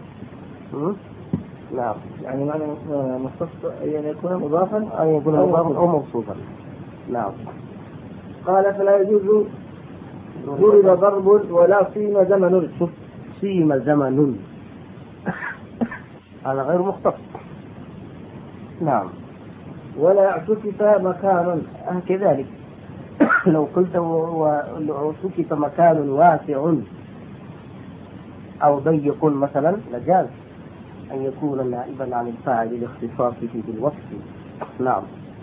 نعم. يعني معنى مختص أن يكون مضافا أن يكون مضافا أو موصوفا. نعم. قال فلا يجوز ضرب ضرب ولا صيم زمن. شوف صيم زمن هذا غير مختص. نعم. ولا اعتكف مكان. أه كذلك. لو قلت واعتكف مكان واسع أو ضيق مثلا لجاز أن يكون نائبا عن الفاعل لاختصاصه بالوصف. نعم.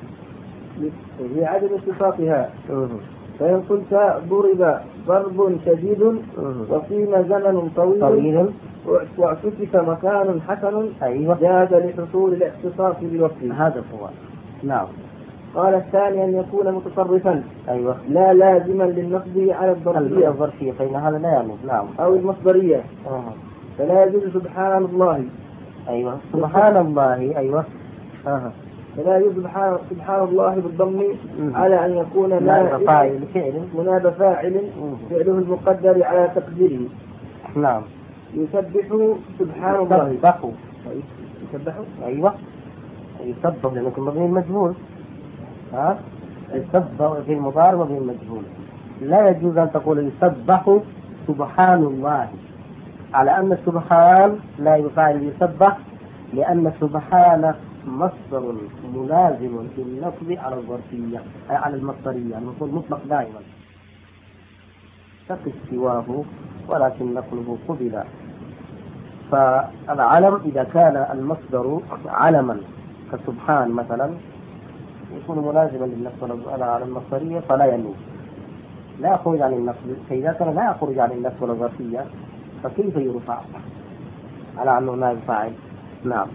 لعدم اختصاصها. فإن قلت ضرب ضرب شديد وصيم زمن طويل, طويل. واعتكف مكان حسن. أيوة. جاز لحصول الاختصاص بالوصف. هذا هو. نعم. قال الثاني أن يكون متصرفا. أيوة. لا لازما للنصب على الظرفية الظرفية فإن هذا لا يعني. نعم. أو المصدرية. أه. فلا يجوز سبحان الله. أيوة. سبحان الله. أيوة. أه. فلا يجوز سبحان, سبحان الله بالضم على أن يكون مناب فاعل فعل مناب فاعل فعله المقدر على تقديره. نعم. يسبح سبحان الله. يسبح. يسبح. أيوة. يسبح لأنه مبني المجهول. ها يسبح في المضارع مبني المجهول. لا يجوز أن تقول يسبح سبحان الله على أن سبحان لا يفعل يسبح لأن سبحان مصدر ملازم للنصب على الظرفية على المصدرية المفروض مطلق دائما تقف سواه ولكن نقله قبل. فالعلم إذا كان المصدر علما كسبحان مثلا يكون ملازما للنصب على المصدرية فلا ينوب لا يخرج عن النصب. فإذا كان لا يخرج عن النصب ولا الظرفية فكيف يرفع على أنه لا يفعل؟ نعم.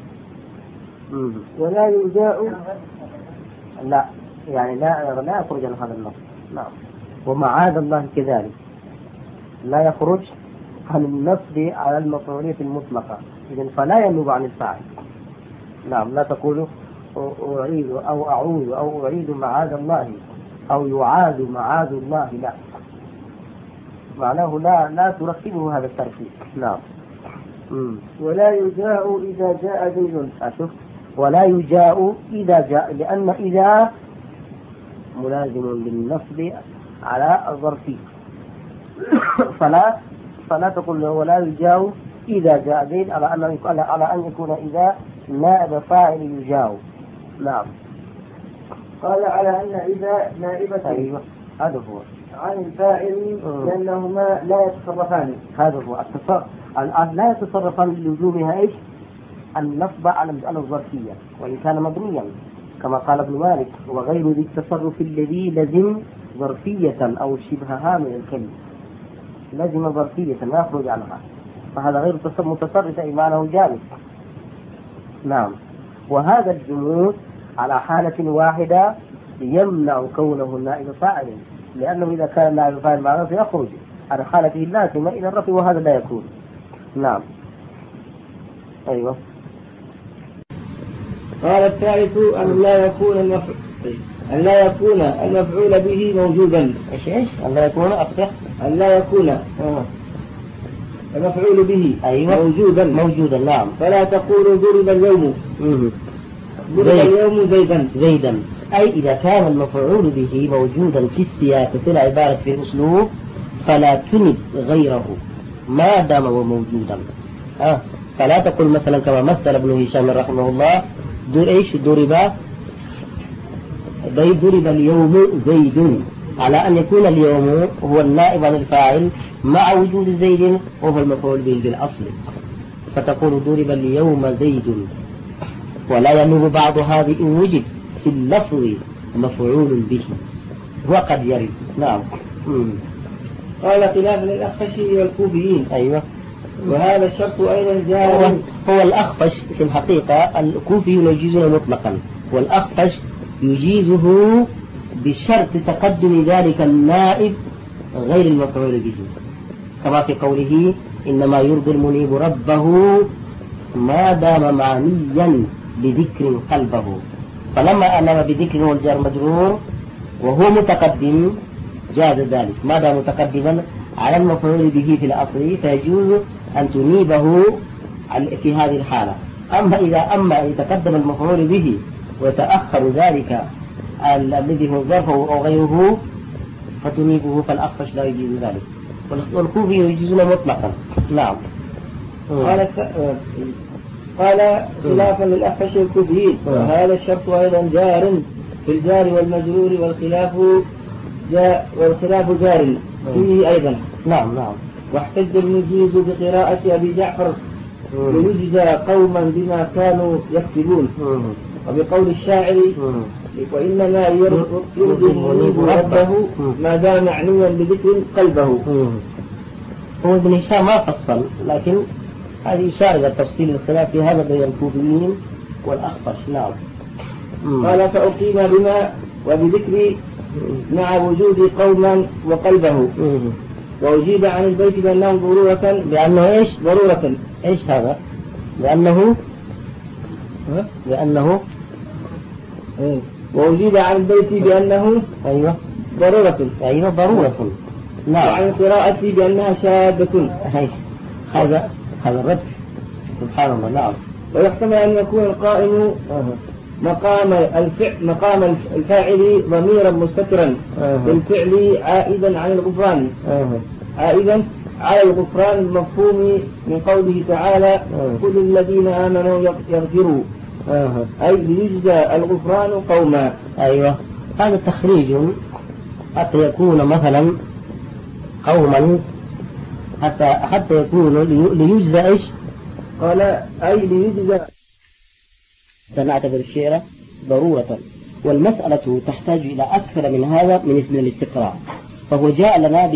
ولا يجاء لا يعني لا لا يخرج عن هذا النص. نعم. ومعاذ الله كذلك لا يخرج عن النصب على المفعولية المطلقة. إذن فلا ينوب عن الفاعل. نعم. لا تقول أعيد أو أعود أو أعيد معاذ الله أو يعاد معاذ الله. لا معناه لا لا تركبه هذا التركيب. نعم. مم. ولا يجاء إذا جاء زيد. أشوف ولا يجاء إذا جاء لأن إذا ملازم للنصب على الظرفية فلا فلا تقول له ولا يجاو إذا جاء زيد على أن على أن يكون إذا نائب فاعل يجاو. نعم. قال على أن إذا نائبة أيوة هذا هو عن الفاعل لأنهما لا يتصرفان. هذا هو التصرف الآن لا يتصرفان لزومها إيش؟ النصب على الظرفية وإن كان مبنيا كما قال ابن مالك وغير ذي التصرف الذي لزم ظرفية أو شبهها من الكلمة. لازم ظرفية لا يخرج عنها فهذا غير متصرف أي معناه جامد. نعم. وهذا الجمود على حالة واحدة يمنع كونه النائب فاعل لأنه إذا كان النائب فاعل معناه يخرج على حالته اللازمة إلى الرفع وهذا لا يكون. نعم. أيوة. قال الثالث أن لا يكون المفعول أن لا يكون المفعول به موجودا. إيش إيش؟ أن لا يكون أصح. أن لا يكون آه. المفعول به أيوة. موجودا موجودا. نعم. فلا تقول ضرب اليوم ضرب اليوم زيدا زيدا أي إذا كان المفعول به موجودا في السياق في العبارة في الأسلوب فلا تنب غيره ما دام هو موجودا. آه. فلا تقول مثلا كما مثل ابن هشام رحمه الله دور إيش ضرب ضرب اليوم زيد على أن يكون اليوم هو النائب عن الفاعل مع وجود زيد وهو المفعول به بالأصل فتقول ضرب اليوم زيد ولا ينوب بعض هذه إن وجد في اللفظ مفعول به وقد يرد. نعم. مم. قال خلاف للأخفشي والكوفيين. أيوة. وهذا الشرط أيضا جاء هو, هو الأخفش في الحقيقة الكوفي يجيزه مطلقا والأخفش يجيزه بشرط تقدم ذلك النائب غير المفعول به كما في قوله إنما يرضي المنيب ربه ما دام معنيا بذكر قلبه فلما أنما بذكر والجار مجرور وهو متقدم جاز ذلك ما دام متقدما على المفعول به في الأصل فيجوز أن تنيبه في هذه الحالة. أما إذا أما يتقدم المفعول به وتأخر ذلك الذي هو ظرفه أو غيره فتنيبه فالأخفش لا يجوز ذلك والكوفي يجوزون مطلقا. نعم. قال قال خلافا للأخفش والكوفيين وهذا الشرط أيضا جار في الجار والمجرور والخلاف جاء والخلاف جار فيه أيضا. نعم. نعم. واحتج المجيز بقراءة أبي جعفر ليجزى قوما بما كانوا يكتبون وبقول الشاعر وإنما يرضي المنيب ربه ما دام معنيا بذكر قلبه. هو ابن هشام ما فصل لكن هذه إشارة إلى تفصيل الخلاف في هذا بين الكوفيين والأخفش. نعم. قال فأقيم بما وبذكر مع وجود قوما وقلبه وأجيب عن البيت بأنه ضرورة بأنه إيش ضرورة إيش هذا لأنه لأنه إيه؟ وأجيب عن البيت بأنه أيوة ضرورة أيوة ضرورة. نعم. وعن قراءتي بأنها شاذة. هذا هذا الرد سبحان الله. نعم. ويحتمل أن يكون القائم مقام الفعل مقام الفاعل ضميرا مستترا بالفعل عائدا عن الغفران عائدا على الغفران المفهوم من قوله تعالى كل الذين آمنوا يغفروا أي ليجزى الغفران قوما. أيوة. هذا تخريج حتى يكون مثلا قوما حتى حتى يكون ليجزى إيش قال أي ليجزى سنعتبر الشعر ضرورة والمسألة تحتاج إلى أكثر من هذا من اسم الاستقراء فهو جاء لنا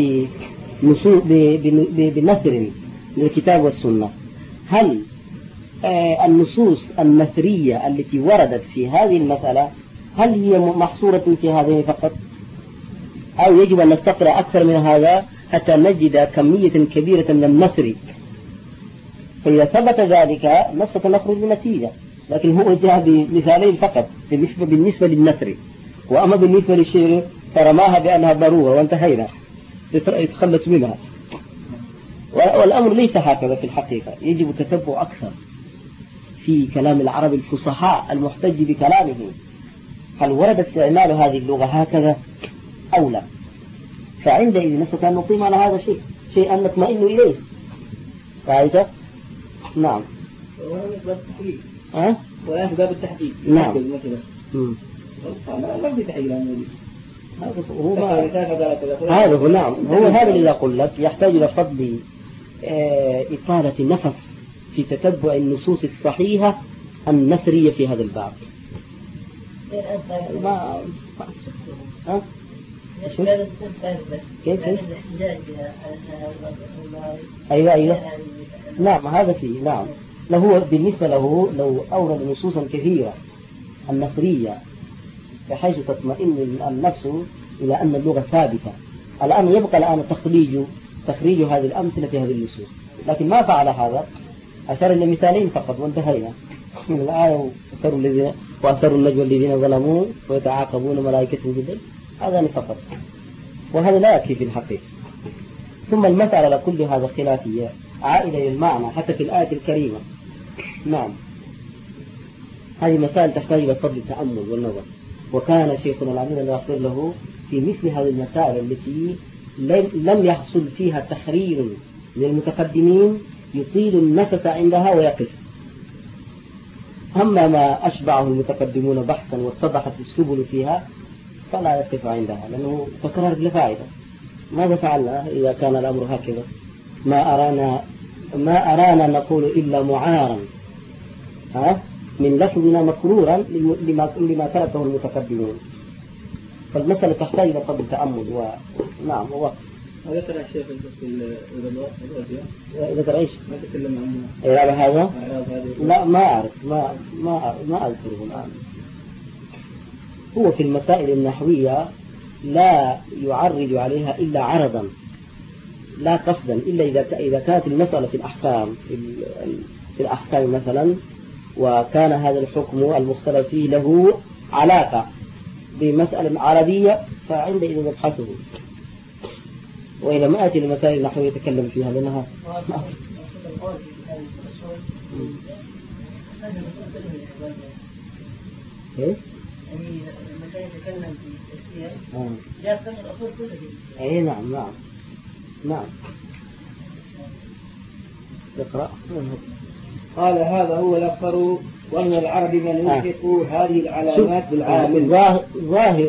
بنثر من الكتاب والسنة. هل آه النصوص النثرية التي وردت في هذه المسألة هل هي محصورة في هذه فقط أو يجب أن نستقرأ أكثر من هذا حتى نجد كمية كبيرة من النثر فإذا ثبت ذلك نستطيع نخرج بنتيجة لكن هو جاء بمثالين فقط بالنسبة, بالنسبة للنثر وأما بالنسبة للشعر فرماها بأنها ضرورة وانتهينا يتخلص منها والأمر ليس هكذا في الحقيقة. يجب التتبع أكثر في كلام العرب الفصحاء المحتج بكلامه هل ورد استعمال هذه اللغة هكذا أو لا فعندئذ نستطيع أن نقيم على هذا شيء شيئا نطمئن إليه. رأيت؟ نعم. أه؟ ولا في باب التحقيق. نعم. ما في تحقيق لأنه هو هذا هو نعم هو هذا اللي أقول لك يحتاج إلى فضل إطالة النفس في تتبع النصوص الصحيحة النثرية في هذا الباب. ما ها كيف أيوة أيوة نعم هذا فيه نعم له بالنسبة له لو أورد نصوصا كثيرة النثرية بحيث تطمئن النفس إلى أن اللغة ثابتة. الآن يبقى الآن تخريج تخريج هذه الأمثلة في هذه النصوص، لكن ما فعل هذا، أشار إلى مثالين فقط وانتهينا من الآية وأثروا الذين وأثروا النجوى الذين ظلموا ويتعاقبون ملائكة بالليل، هذا فقط، وهذا لا يكفي في الحقيقة. ثم المسألة كل هذا خلافية عائلة للمعنى حتى في الآية الكريمة. نعم هذه مسائل تحتاج إلى فضل التأمل والنظر، وكان شيخنا العميد الله يغفر له في مثل هذه المسائل التي لم يحصل فيها تحرير للمتقدمين يطيل النفس عندها ويقف. أما ما أشبعه المتقدمون بحثا واتضحت السبل فيها فلا يقف عندها لأنه تكرر بلا فائدة. ماذا فعلنا إذا كان الأمر هكذا؟ ما أرانا ما أرانا نقول إلا معارا ها من لفظنا مكرورا لما لما تركه المتقدمون. فالمسألة تحتاج إلى فضل التأمل ونعم هو هذا ترى الشيخ في الغدوات إذا ترى إيش؟ ما تكلم عنه. إعراب هذا؟ لا ما أعرف ما ما ما أذكره الآن. هو في المسائل النحوية لا يعرج عليها إلا عرضا لا قصدا، إلا إذا إذا كانت المسألة في الأحكام في الأحكام مثلا، وكان هذا الحكم المختلف فيه له علاقة بمسألة عربية فعندئذ نبحثه. وإذا ما أتي المسائل النحوية يتكلم فيها لأنها إيه؟ أي نعم نعم نعم اقرأ. قال هذا هو الأكثر، ومن العرب من يلحق هذه العلامات بالعامل. ظاهر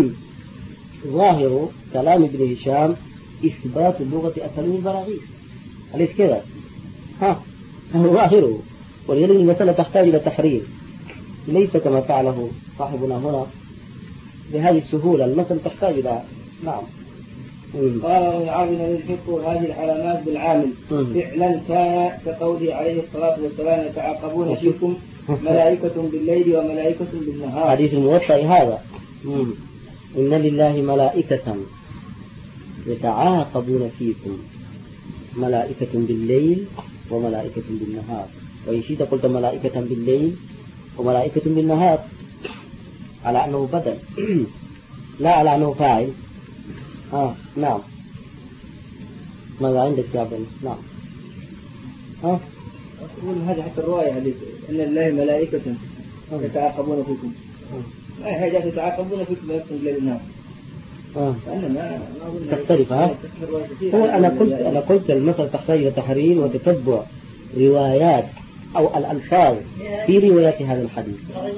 ظاهر كلام ابن هشام إثبات اللغة أساليب البراغيث، أليس كذا؟ ها ظاهره، ولذلك المسألة تحتاج إلى تحرير، ليس كما فعله صاحبنا هنا بهذه السهولة. المسألة تحتاج إلى نعم. قال العامل يلحق هذه العلامات بالعامل فعلا كان كقوله عليه الصلاة والسلام يتعاقبون فيكم ملائكة بالليل وملائكة بالنهار. حديث الموطأ هذا مم. إن لله ملائكة يتعاقبون فيكم ملائكة بالليل وملائكة بالنهار، وإن شئت قلت ملائكة بالليل وملائكة بالنهار على أنه بدل لا على أنه فاعل. آه نعم. ماذا عندك يا ابن؟ نعم. ها أقول هذا حتى الرواية حديث إن لله ملائكة يتعاقبون فيكم، ما هي جاءت يتعاقبون فيكم ملائكة بالليل والنهار. آه. فأنا ما تختلف. ها هو أنا قلت أنا قلت المسألة تحتاج إلى تحرير وتتبع روايات أو الألفاظ في روايات هذا الحديث.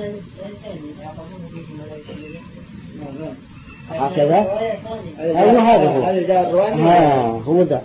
هكذا أيوة هذا هو ها هو ده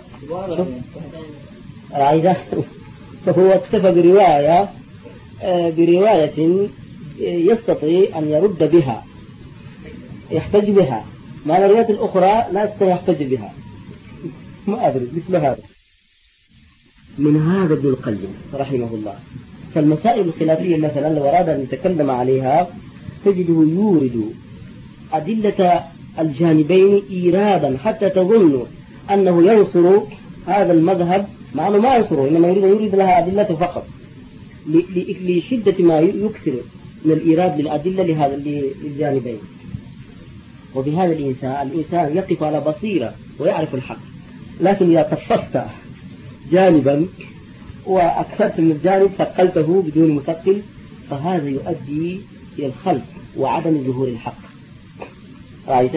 رأيته. فهو اكتفى برواية برواية يستطيع أن يرد بها يحتج بها، ما الروايات الأخرى لا يستطيع يحتج بها. ما أدري مثل هذا. من هذا ابن القيم رحمه الله. فالمسائل الخلافية مثلا لو أراد أن يتكلم عليها تجده يورد أدلة الجانبين إيرادا حتى تظن أنه ينصر هذا المذهب، مع أنه ما ينصره، إنما يريد يريد لها أدلة فقط لشدة ما يكثر من الإيراد للأدلة لهذا للجانبين. وبهذا الإنسان الإنسان يقف على بصيرة ويعرف الحق، لكن إذا كففت جانبا وأكثرت من الجانب ثقلته بدون مثقل فهذا يؤدي إلى الخلف وعدم ظهور الحق. رأيت؟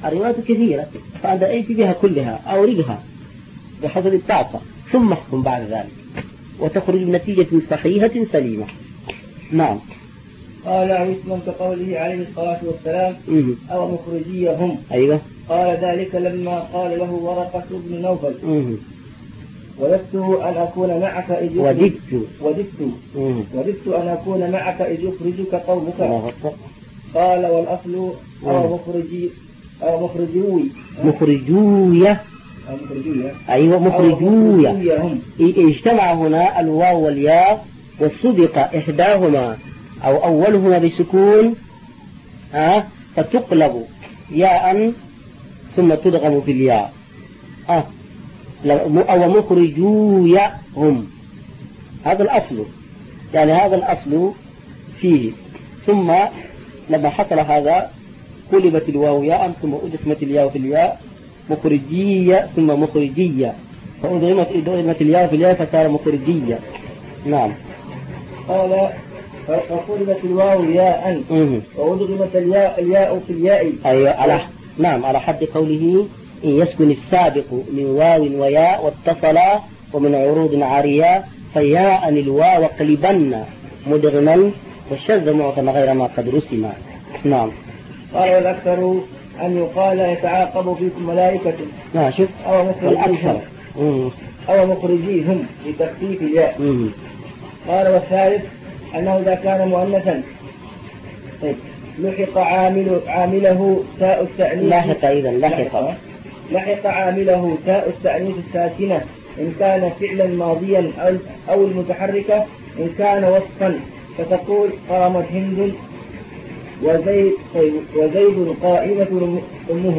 الروايات كثيرة، فأنت أيت بها كلها أوردها بحسب الطاقة ثم احكم بعد ذلك وتخرج بنتيجة صحيحة سليمة. نعم. قال عثمان كقوله عليه الصلاة والسلام مم. أو مخرجيهم. أيوة. قال ذلك لما قال له ورقة بن نوفل مم. وددت أن أكون معك إذ وددت وددت مم. وددت أن أكون معك إذ يخرجك قومك. الله أكبر. قال والأصل أو مخرجي أو مخرجوي مخرجوية. أو مخرجوية. أيوة مخرجوية. هم. اجتمع هنا الواو والياء وسبق إحداهما أو أولهما بسكون أه؟ فتقلب ياء ثم تدغم في الياء أه؟ أو مخرجوية هم. هذا الأصل، يعني هذا الأصل فيه. ثم لما حصل هذا قلبت الواو ياء ثم أدغمت الياء في الياء مخرجية ثم مخرجية فأدغمت أدغمت الياء في الياء فصار مخرجية. نعم. قال فقلبت الواو ياء وأدغمت الياء الياء في الياء. أيوة على نعم على حد قوله إن يسكن السابق من واو وياء واتصلا ومن عروض عارية فياء الواو قلبن مدغما والشذ معظم غير ما قد رسم. نعم. قال والأكثر أن يقال يتعاقب فيكم ملائكة. نعم شوف. أو مخرجيهم أو مخرجيهم لتخفيف الياء. مم. قال والثالث أنه إذا كان مؤنثا طيب لحق عامل عامله تاء التأنيث. لاحق إذا لاحق لحق عامله تاء التأنيث الساكنة إن كان فعلا ماضيا أو أو المتحركة إن كان وصفا فتقول قامت هند وزيد وزيد قائمة أمه.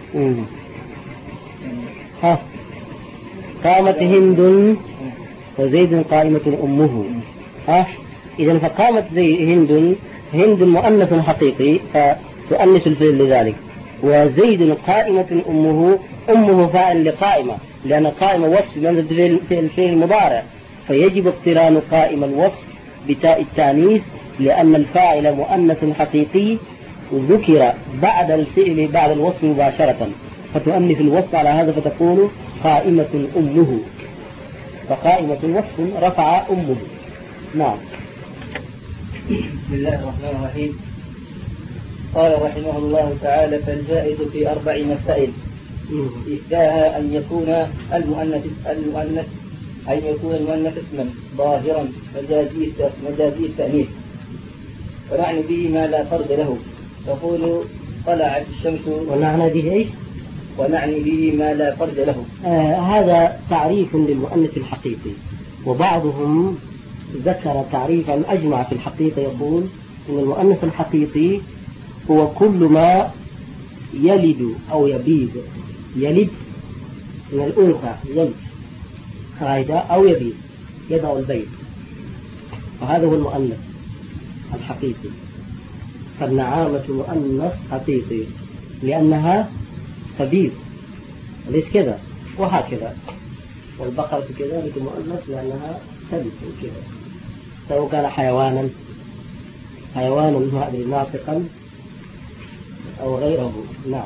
ها قامت هند وزيد قائمة أمه. ها إذا فقامت زي هند هند مؤنث حقيقي فتؤنث الفعل لذلك، وزيد قائمة أمه أمه فاعل لقائمة لأن قائمة وصف من الفعل المضارع فيجب اقتران قائمة الوصف بتاء التانيث لأن الفاعل مؤنث حقيقي ذكر بعد الفعل بعد الوصف مباشرة فتؤنث الوصف على هذا فتكون قائمة أمه فقائمة وصف رفع أمه. نعم. بسم الله الرحمن الرحيم. قال رحمه الله تعالى فالجائز في أربع مسائل إحداها أن يكون المؤنث المؤنث أن يكون المؤنث اسما ظاهرا مجازي التأنيث ونعني به ما لا فرد له تقول طلعت الشمس. ونعني به إيش؟ ونعني به ما لا فرد له. آه هذا تعريف للمؤنث الحقيقي، وبعضهم ذكر تعريفا أجمع في الحقيقة يقول إن المؤنث الحقيقي هو كل ما يلد أو يبيض يلد من الأنثى يلد هذا أو يبيض يضع البيض وهذا هو المؤنث الحقيقي. فالنعامة مؤنث حقيقي لأنها تبيض ليس كذا وهكذا، والبقرة كذلك مؤنث لأنها تبيض كذا سواء كان حيوانا حيوانا هذا ناطقا أو غيره. نعم.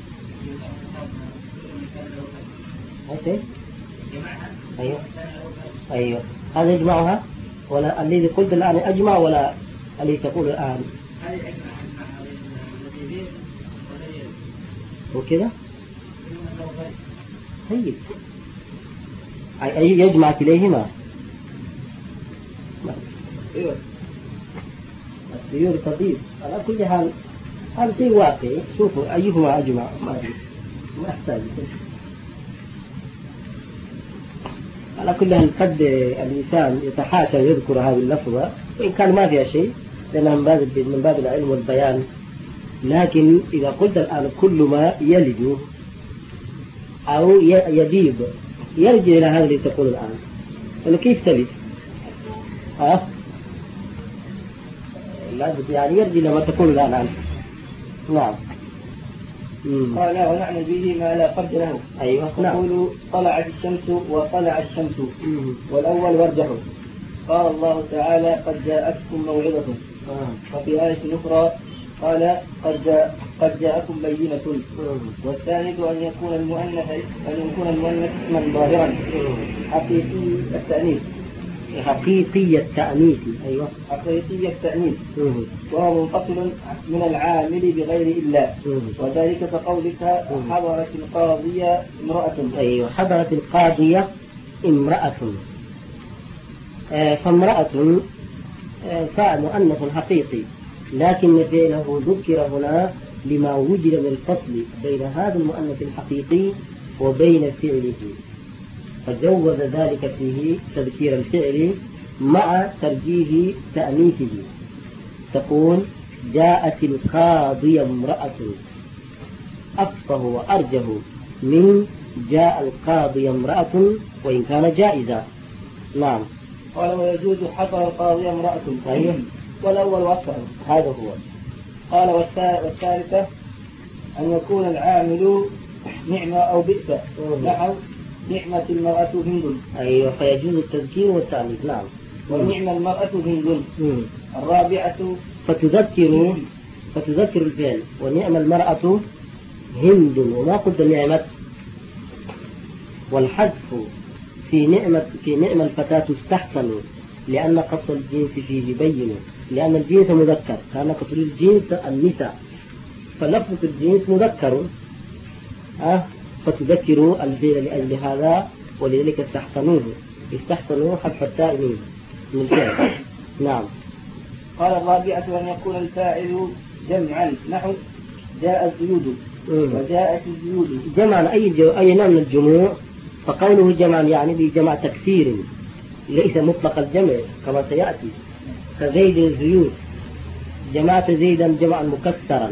أيوة أيوة أيوة هذا يجمعها ولا الذي قلت الآن أجمع ولا الذي تقول الآن وكذا طيب أي يجمع كليهما. أيوة السيور تطيب على كل حال هذا شيء واقعي. شوفوا أيهما أجمع ما أدري ما أحتاج. على كل حال قد الإنسان يتحاشى يذكر هذه اللفظة وإن كان ما فيها شيء لأنها من باب من باب العلم والبيان، لكن إذا قلت الآن كل ما يلد أو يبيض يرجع إلى هذا اللي تقول الآن أنه كيف تلد ها لازم يعني يرجع إلى ما تقول الآن عنه. نعم. قال ونعني به ما لا فرد له. أيوة. تقول طلعت الشمس وطلع الشمس والأول ورجح. قال الله تعالى قد جاءتكم موعظة. وفي آية أخرى قال قد جاء قد جاءكم بينة. والثالث أن يكون المؤنث أن يكون المؤنث اسما ظاهرا حقيقي التأنيث حقيقي التأنيث. أيوة حقيقي التأنيث وهو منفصل من العامل بغير إلا، وذلك كقولك حضرت القاضية امرأة. أيوة حضرت القاضية امرأة. آه فامرأة آه فمؤنث حقيقي، لكن فعله ذكر هنا لما وجد من الفصل بين هذا المؤنث الحقيقي وبين فعله، فجوز ذلك فيه تذكير الفعل مع ترجيه تأنيثه. تقول جاءت القاضية امرأة أفصح وأرجه من جاء القاضي امرأة وإن كان جائزا. نعم. قال ويجوز حضر القاضي امرأة. أيوه. والأول وأكثر. هذا هو. قال والثالثة أن يكون العامل نعمة أو بئس، نحو نعمة المرأة هند. أيوه فيجوز التذكير والتأنيث. نعم. ونعم المرأة هند. الرابعة فتذكر فتذكر الفعل ونعم المرأة هند وما قلت نعمة. والحذف في نعمة في نعم الفتاة استحسن لأن قص الجنس فيه بين، لأن الجنس مذكر كان قصر الجنس النساء، فلفظ الجنس مذكر أه فتذكروا الفعل لأجل هذا، ولذلك استحسنوه استحسنوا حذف التاء من الفعل. نعم. قال الرابعة أن يكون الفاعل جمعا، نحو جاء الزيود وجاءت الزيود. جمعا أي جو... أي نوع من الجموع، فقوله جمعا يعني بجمع تكسير ليس مطلق الجمع كما سيأتي، كزيد الزيود جمعت زيدا جمعا مكسرا،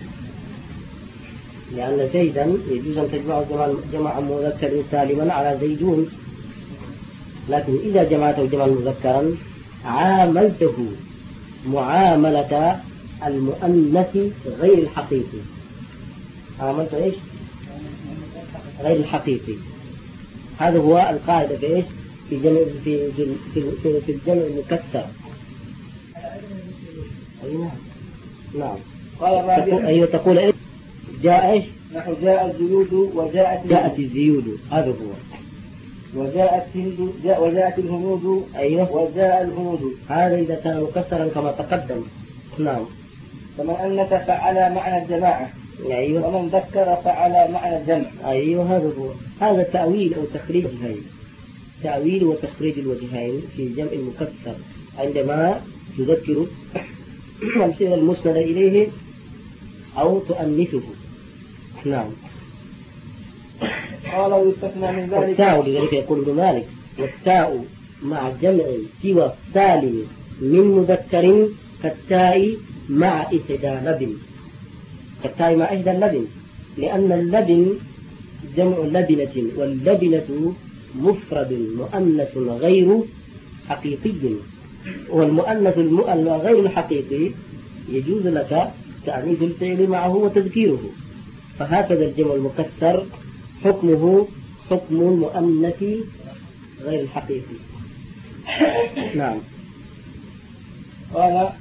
لأن زيدا يجوز أن تجمع جمعا مذكر سالما على زيدون، لكن إذا جمعته جمعا مذكرا عاملته معاملة المؤنث غير الحقيقي. عاملته إيش؟ غير الحقيقي. هذا هو القاعدة في إيش؟ في جمع في في في, في الجمع المكسر. أي نعم. نعم. قال الرابع. أيوة تقول إيش؟ جاء إيش؟ نحو جاء الزيود وجاءت جاءت الزيود. هذا هو. وجاءت هند جاء وجاءت الهنود. أيوة. وجاء الهنود. هذا إذا كان مكسرا كما تقدم. نعم. فمن أنث فعلى معنى الجماعة. أيوة. ومن ذكر فعلى معنى الجمع. أيوة هذا هو. هذا تأويل أو تخريج الوجهين، تأويل وتخريج الوجهين في الجمع المكسر عندما تذكر الفعل المسند إليه أو تؤنثه. نعم. قال ويستثنى من ذلك والتاء، لذلك يقول ابن مالك والتاء مع جمع سوى السالم من مذكر كالتاء مع إحدى لبن، كالتاء مع إحدى اللبن، لأن اللبن جمع لبنة، واللبنة مفرد مؤنث غير حقيقي، والمؤنث غير الحقيقي يجوز لك تأنيث الفعل معه وتذكيره. فهكذا الجمع المكسر حكمه حكم المؤنث غير الحقيقي. نعم. قال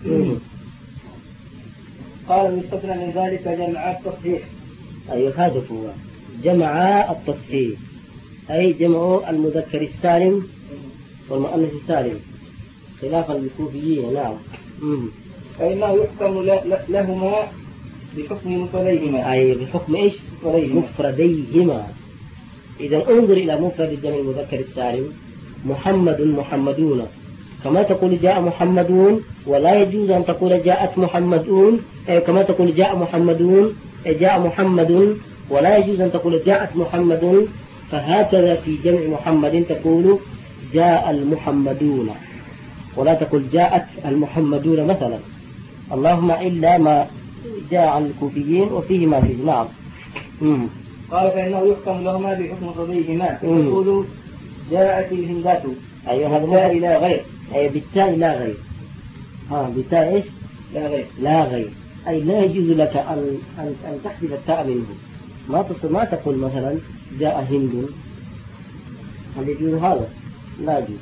قال يستثنى من ذلك جمع التصحيح. أي هذا هو جمع التصحيح، أي جمع المذكر السالم والمؤنث السالم خلافا للكوفيين. نعم. فإنه يحكم لهما بحكم مفرديهما. أي بحكم إيش؟ مفرديهما. إذا انظر إلى مفرد الجمع المذكر السالم محمد محمدون، كما تقول جاء محمدون، ولا يجوز أن تقول جاءت محمدون، كما تقول جاء محمدون جاء محمد، ولا يجوز أن تقول جاءت محمد. فهكذا في جمع محمد تقول جاء المحمدون، ولا تقول جاءت المحمدون مثلا، اللهم إلا ما جاء عن الكوفيين وفيه ما فيه. نعم. مم. قال فإنه يحكم لهما بحكم مفرديهما، تقول جاءت الهندات. أيوة هذا بالتاء لا غير. أي بالتاء لا غير. ها بالتاء إيش؟ لا غير. لا غير، أي لا يجوز لك أن أن أن تحذف التاء منه. ما تصل ما تقول مثلا جاء هند، هل يجوز هذا؟ لا يجوز.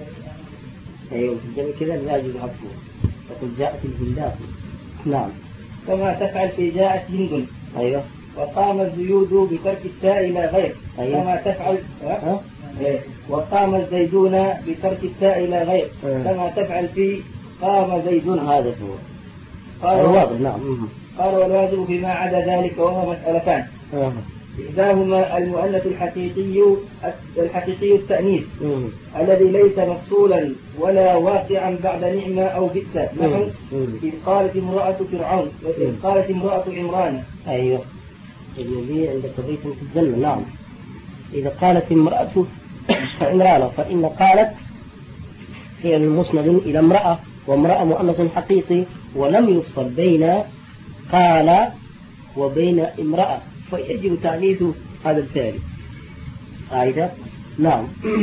أيوة في الجمع كذا لا يجوز حذفه، تقول جاءت الهندات. نعم. كما تفعل في جاءت هند. أيوه. وقام الزيود بترك التاء إلى غير. أيوه. كما تفعل أه؟ أه؟ وقام الزيدون بترك التاء إلى غير. أه؟ كما تفعل في قام زيدون. هذا هو. قال واضح. نعم. قال والواجب فيما عدا ذلك وهو مسألتان. أه. إحداهما المؤنث الحقيقي الحقيقي التأنيث الذي ليس مفصولا ولا واقعا بعد نعمة أو بئس. نحو إذ قالت امرأة فرعون وإذ قالت امرأة عمران. أيوه. الذي عندك بيت في الجنة. نعم. إذا قالت امرأة عمران فإن قالت فعل مسند إلى امرأة، وامرأة مؤنث حقيقي ولم يفصل بين قال وبين امرأة، فيجب تأنيث هذا الفعل. عايدة. نعم.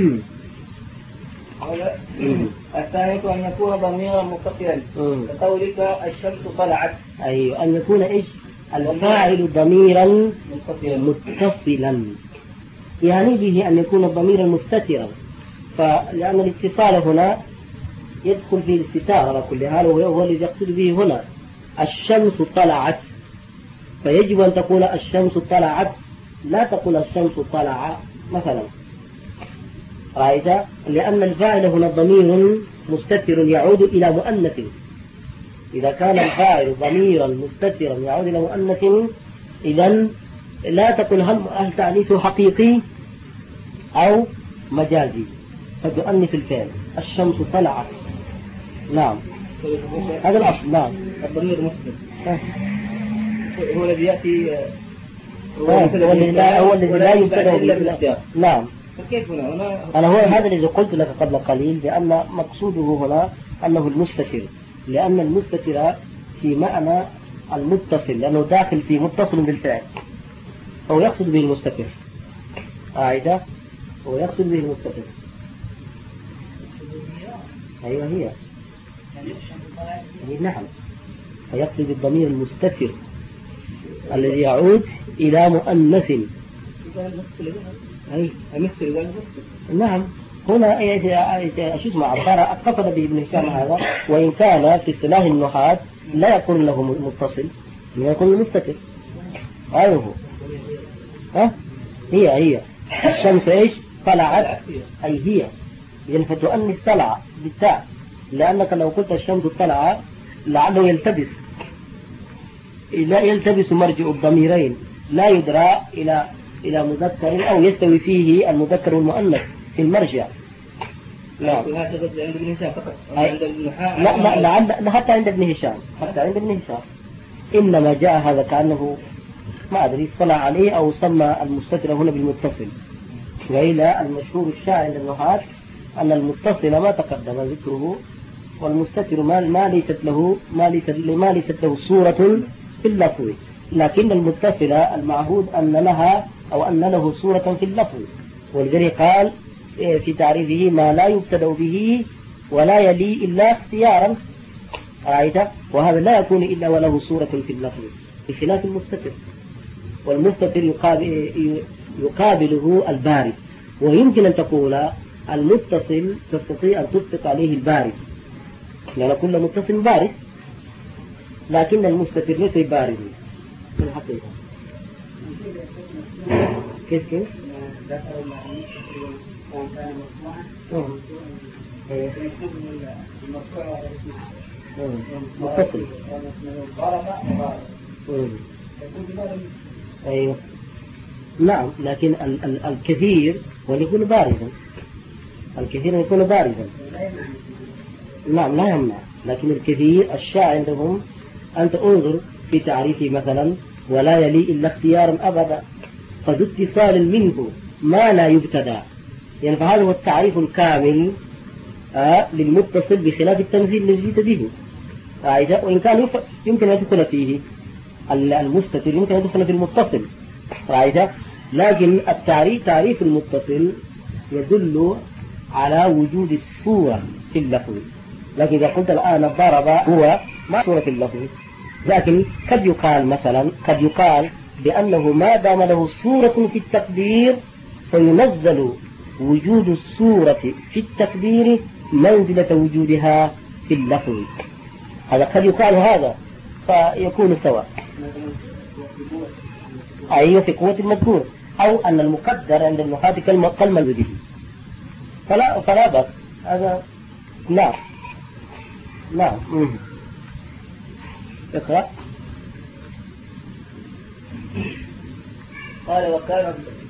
الثالث أن يكون ضميرا متصلا كقولك الشمس طلعت. أيوة. أن يكون إيش الفاعل ضميرا متصلا، يعني به أن يكون ضميرا مستترا، فلأن الاتصال هنا يدخل فيه الاستتار على كل حال، وهو الذي يقصد به هنا الشمس طلعت، فيجب أن تقول الشمس طلعت، لا تقول الشمس طلع مثلا. رأيت؟ لأن الفاعل هنا ضمير مستتر يعود إلى مؤنث. إذا كان الفاعل ضميرا مستترا يعود إلى مؤنث، إذن لا تقول هل تأنيثه حقيقي أو مجازي، فتؤنث الفعل الشمس طلعت. نعم. هذا الأصل. نعم. الضمير مسلم هو الذي يأتي هو الذي لا هو الذي لا يبتدأ بالأخيار. نعم. فكيف هنا؟ أنا هو هذا الذي قلت لك قبل قليل، بأن مقصوده هنا أنه المستتر، لأن المستتر في معنى المتصل، لأنه داخل في متصل بالفعل، هو يقصد به المستتر. عايدة. هو يقصد به المستتر. أيوة هي. نعم. فيقصد الضمير المستتر الذي يعود إلى مؤنث. أي مثل. نعم. هنا شو اسمه عبارة اتصل به ابن هشام هذا، وإن كان في اصطلاح النحاة لا يكون له متصل، لا يكون المستتر. أيوه. ها هي هي الشمس إيش طلعت، أي هي، يعني فتؤنث طلع بالتاء، لأنك لو قلت الشمس طلع لعله يلتبس، لا يلتبس مرجع الضميرين، لا يدرى إلى إلى مذكر أو يستوي فيه المذكر والمؤنث في المرجع. لا عند ابن هشام فقط. لا لا لا, لا حتى عند ابن هشام، حتى عند ابن هشام إنما جاء هذا كأنه ما أدري صلى عليه أو سمى المستتر هنا بالمتصل، وإلى المشهور الشائع عند النحاة أن المتصل ما تقدم ذكره، والمستتر ما ما ليست له ما ليست ما ليست له صورة في اللفظ، لكن المتصل المعهود أن لها أو أن له صورة في اللفظ، ولذلك قال في تعريفه ما لا يبتدأ به ولا يلي إلا اختيارا. رأيت؟ وهذا لا يكون إلا وله صورة في اللفظ بخلاف المستتر، والمستتر يقابل يقابله البارد، ويمكن أن تقول المتصل تستطيع أن تطلق عليه البارد، لأن كل متصل بارد، لكن المستتر ليس بارد في الحقيقة. كيف كيف؟ متصل. أيوه. نعم. لكن ال ال الكثير ويكون بارزا، الكثير يكون بارزا. نعم لا يمنع، لكن الكثير الشائع عندهم أنت انظر في تعريفه مثلا ولا يلي إلا اختيارا أبدا، قد اتصال منه ما لا يبتدى، يعني فهذا هو التعريف الكامل آه للمتصل بخلاف التمثيل الذي جئت به. آه وإن كان يمكن أن يدخل فيه المستتر، يمكن أن يدخل في المتصل. آه لكن التعريف تعريف المتصل يدل على وجود الصورة في اللفظ، لكن إذا قلت الآن ضرب هو ما صورة في اللفظ، لكن قد يقال مثلا قد يقال بأنه ما دام له صورة في التقدير فينزل وجود الصورة في التقدير منزلة وجودها في اللفظ. هذا قد يقال هذا، فيكون سواء. أيوة في قوة المذكور، أو أن المقدر عند النحاة كالملزوم به، فلا فلا بأس هذا. نعم نعم. اقرأ. قال وكان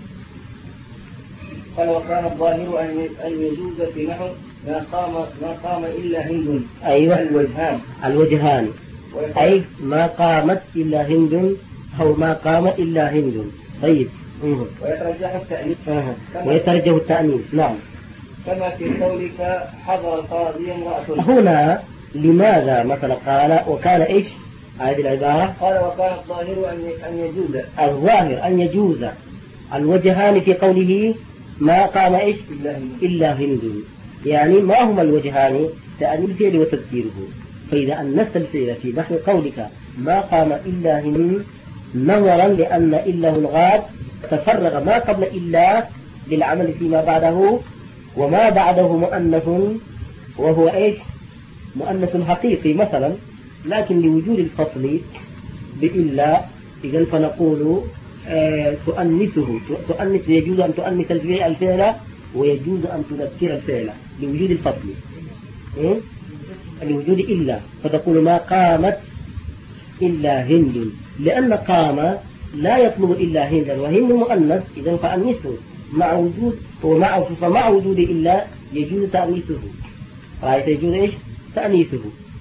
قال وكان الظاهر أن أن يجوز في نحو ما قام ما قام إلا هند. أيوة الوجهان الوجهان، أي ما قامت إلا هند أو ما قام إلا هند. طيب. ويترجح التأنيث. آه. ويترجح التأنيث. نعم. كما في قولك حضر القاضي امرأة. هنا لماذا مثلا قال وكان إيش هذه العبارة؟ قال وكان الظاهر أن أن يجوز. الظاهر أن يجوز الوجهان في قوله ما قام إيش إلا هند. إلا هند، يعني ما هما الوجهان؟ تأنيث الفعل وتذكيره. فإذا أنست الفعل في نحو قولك ما قام إلا هند نظرا لأن إلا الغاب تفرغ ما قبل إلا للعمل فيما بعده، وما بعده مؤنث وهو إيش مؤنث حقيقي مثلا، لكن لوجود الفصل بإلا إذن فنقول آه تؤنثه تؤنث يجوز أن تؤنث الفعل ويجوز أن تذكر الفعل لوجود الفصل. إيه؟ لوجود إلا، فتقول ما قامت إلا هند، لأن قام لا يطلب إلا هندا، وهند مؤنث إذن فأنثه مع وجود ومع فمع وجود إلا يجوز تأنيثه. رأيت يجوز إيش تأنيثه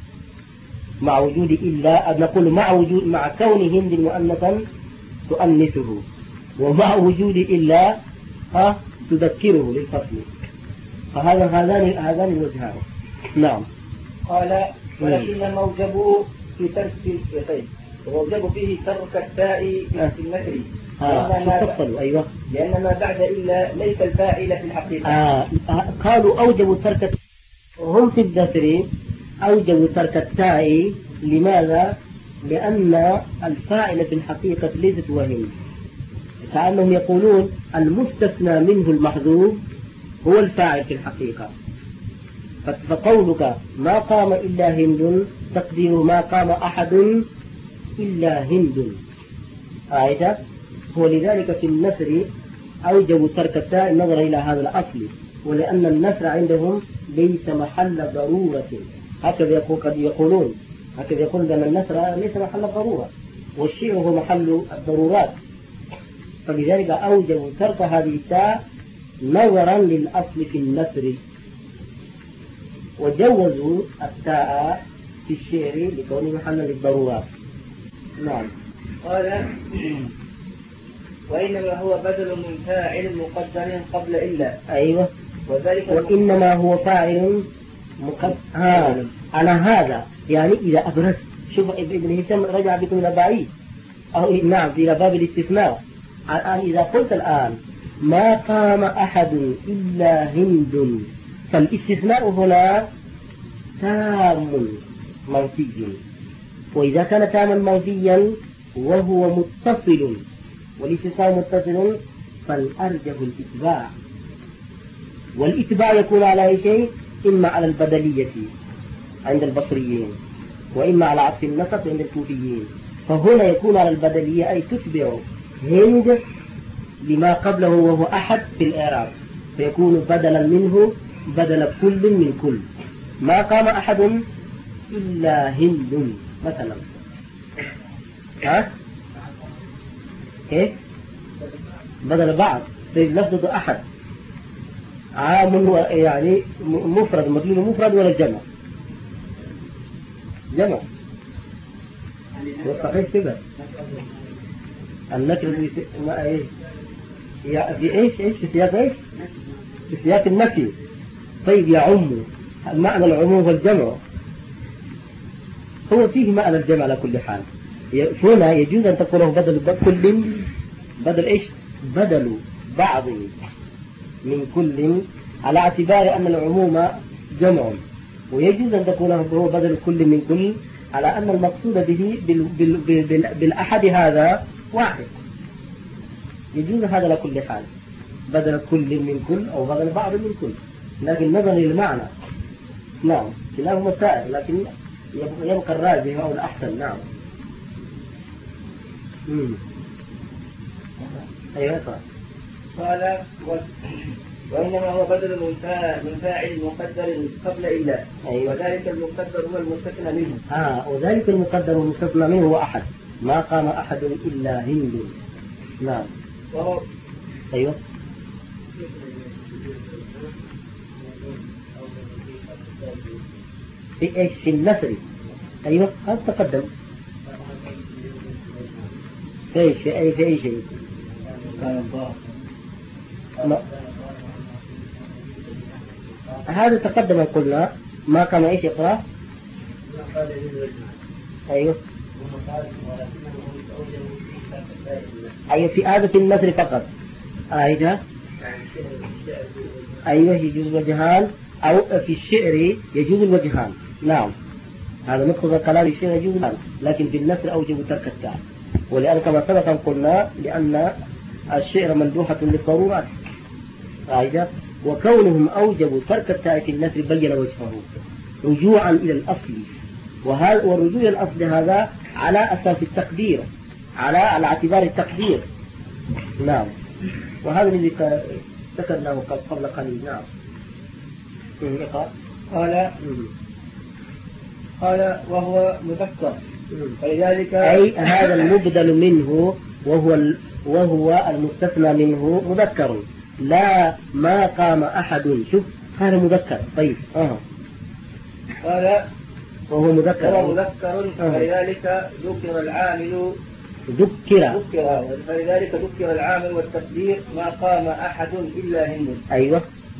مع وجود إلا، نقول مع وجود مع كون هند مؤنثا تؤنثه، ومع وجود إلا ها تذكره للفصل. فهذا هذان هذان الوجهان. نعم. قال ولكن موجبه في ترك الشيخين، ووجب فيه ترك التاء في النكر. آه. أيوة. لأن ما بعد إلا ليس الفاعل في الحقيقة. آه. قالوا أوجبوا ترك، هم في الدثر أوجبوا ترك التاء. لماذا؟ لأن الفاعل في الحقيقة ليست وهم، كأنهم يقولون المستثنى منه المحذوف هو الفاعل في الحقيقة. فقولك ما قام إلا هند تقدير ما قام أحد إلا هند آية. ولذلك في النثر أوجبوا ترك التاء نظرا إلى هذا الأصل، ولأن النثر عندهم ليس محل ضرورة، هكذا قد يقولون هكذا يقولون أن النثر ليس محل الضرورة والشيء هو محل الضرورات، فلذلك أوجبوا ترك هذه التاء نظرا للأصل في النثر، وجوزوا التاء في الشعر لكونه محلا للضرورات. نعم. قال وإنما هو بدل من فاعل مقدر قبل إلا. أيوة. وذلك وإنما هو فاعل مقدر ها. على هذا يعني إذا أبرز، شوف ابن هشام رجع بكم إلى بعيد أو نعم إلى باب الاستثناء. الآن إذا قلت الآن ما قام أحد إلا هند، فالاستثناء هنا تام منفي، وإذا كان تاما منفيا وهو متصل والاستثناء متصل فالأرجح الإتباع، والإتباع يكون على أي شيء؟ إما على البدلية عند البصريين، وإما على عطف النسق عند الكوفيين. فهنا يكون على البدلية أي تتبع هند لما قبله وهو أحد في الإعراب، فيكون بدلا منه بدل كل من كل. ما قام أحد إلا هند مثلا، ها كيف بدل بعض في لفظة أحد عام يعني مفرد مطلوب مفرد ولا جمع؟ جمع والصحيح كده النكر في ما ايه في ايش ايش في سياق ايش في سياق النفي. طيب يعم معنى العموم والجمع هو فيه معنى الجمع على كل حال. هنا يجوز أن تقوله بدل كل بدل إيش بدل بعض من كل على اعتبار أن العموم جمع، ويجوز أن تقوله هو بدل كل من كل على أن المقصود به بال بال بال بالأحد هذا واحد. يجوز هذا على كل حال، بدل كل من كل أو بدل بعض من كل، لكن نظرا للمعنى نعم كلاهما سائر، لكن يبقى الراجح أو الأحسن. نعم. أيوة. قال وإنما هو بدل من فاعل مقدر قبل إلا. أيوة. وذلك المقدر هو المستثنى منه. آه وذلك المقدر المستثنى منه هو أحد، ما قام أحد إلا هند. نعم. وهو أيوة. في إيش؟ في النثر. أيوة هذا تقدم. في إيش؟ في أي في أي شيء؟ لا. هذا تقدم قلنا ما كان إيش يقرأ؟ أيوة. أيوة في هذا في النثر فقط. أيوة. أيوة يجوز وجهان، أو في الشعر يجوز الوجهان. نعم هذا مقتضى كلام الشعر يجوز الوجهان، لكن في النثر أوجب ترك التاء، ولأن كما سبق قلنا لأن الشعر مندوحة للضرورات. أيوة. وكونهم أوجبوا ترك التاء في النثر بين وجهه رجوعا إلى الأصل، وهذا والرجوع إلى الأصل هذا على أساس التقدير، على على اعتبار التقدير. نعم وهذا الذي ذكرناه قبل قليل. نعم. قال قال وهو مذكر، فلذلك أي هذا المبدل منه وهو وهو المستثنى منه مذكر، لا ما قام أحد. شوف هذا مذكر. طيب آه. قال وهو مذكر وهو مذكر فلذلك ذكر العامل ذكر ذكر فلذلك ذكر العامل والتقدير ما قام أحد إلا هند. أيوة.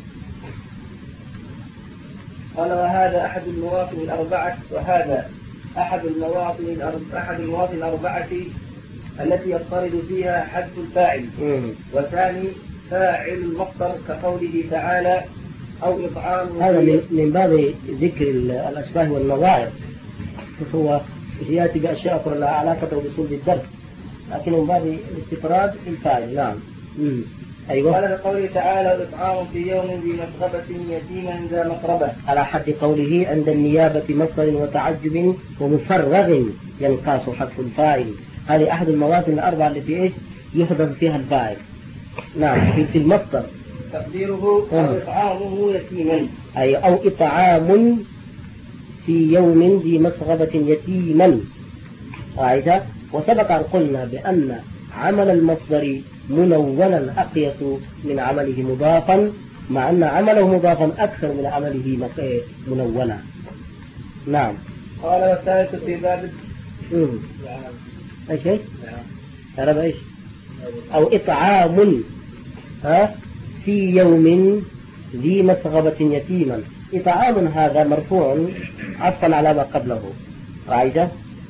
قال وهذا أحد المواطن الأربعة وهذا أحد المواطن أحد المواطن الأربعة التي يضطرد فيها حذف الفاعل. وثاني فاعل المصدر كقوله تعالى أو إطعام. هذا من باب ذكر الأشباه والنظائر، هو يأتي بأشياء أخرى لها علاقة بصلب الدرس، لكن من باب الاستفراد الفاعل. نعم. مم. أيوة. قال قوله تعالى إطعام في يوم ذي مسغبة يتيما ذا مقربة، على حد قوله عند النيابة مصدر وتعجب ومفرغ ينقاس حذف الفاعل. هذه أحد المواطن الأربعة التي إيش يحذف فيها الفاعل. نعم في المصدر تقديره أو إطعامه يتيما، أي أو إطعام في يوم ذي مسغبة يتيما. قاعدة. وسبق أن قلنا بأن عمل المصدر منونا أقيس من عمله مضافا، مع أن عمله مضافا أكثر من عمله منونا. نعم. قال والثالث في باب ايش ايش؟ تعرف ايش؟ او اطعام ها في يوم ذي مسغبة يتيما. اطعام هذا مرفوع عطفا على ما قبله. قاعدة.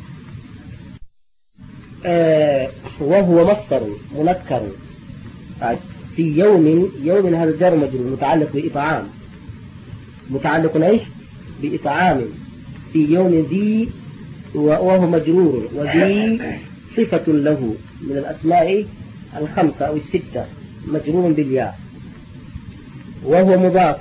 آه وهو مصدر منكر في يوم. يوم هذا جار مجرور متعلق بإطعام، متعلق ايش؟ بإطعام في يوم ذي، وهو مجرور، وذي صفة له من الأسماء الخمسة أو الستة مجرور بالياء، وهو مضاف.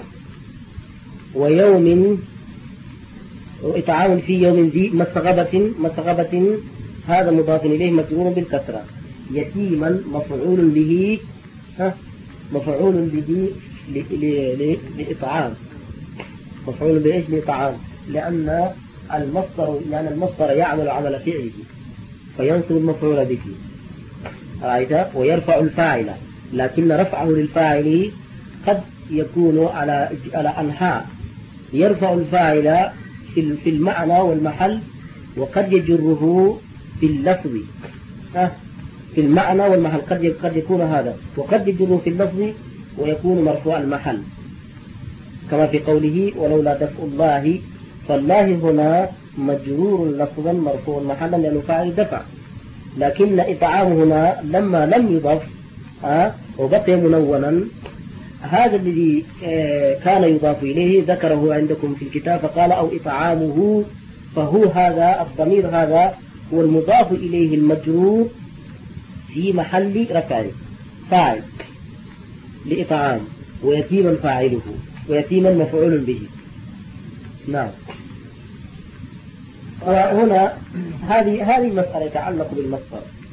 ويوم وإطعام في يوم ذي مسغبة. مسغبة هذا مضاف إليه مجرور بالكسرة. يتيما مفعول به مفعول به لإطعام، مفعول بإيش؟ لإطعام، لأن المصدر لأن المصدر يعمل عمل فعله فينصب المفعول به. رأيت؟ ويرفع الفاعل، لكن رفعه للفاعل قد يكون على على أنحاء. يرفع الفاعل في المعنى والمحل، وقد يجره في اللفظ في المعنى والمحل، قد قد يكون هذا، وقد يجره في اللفظ ويكون مرفوع المحل، كما في قوله ولولا دفع الله. فالله هنا مجرور لفظا مرفوع محلا لأنه فاعل دفع، لكن إطعام هنا لما لم يضف آه وبقي منونا، هذا الذي آه كان يضاف إليه ذكره عندكم في الكتاب فقال أو إطعامه، فهو هذا الضمير هذا هو المضاف إليه المجرور في محل رفع فاعل لإطعام، ويتيما فاعله، ويتيما مفعول به. نعم. وهنا هذه هذه مسألة تتعلق بالمصدر.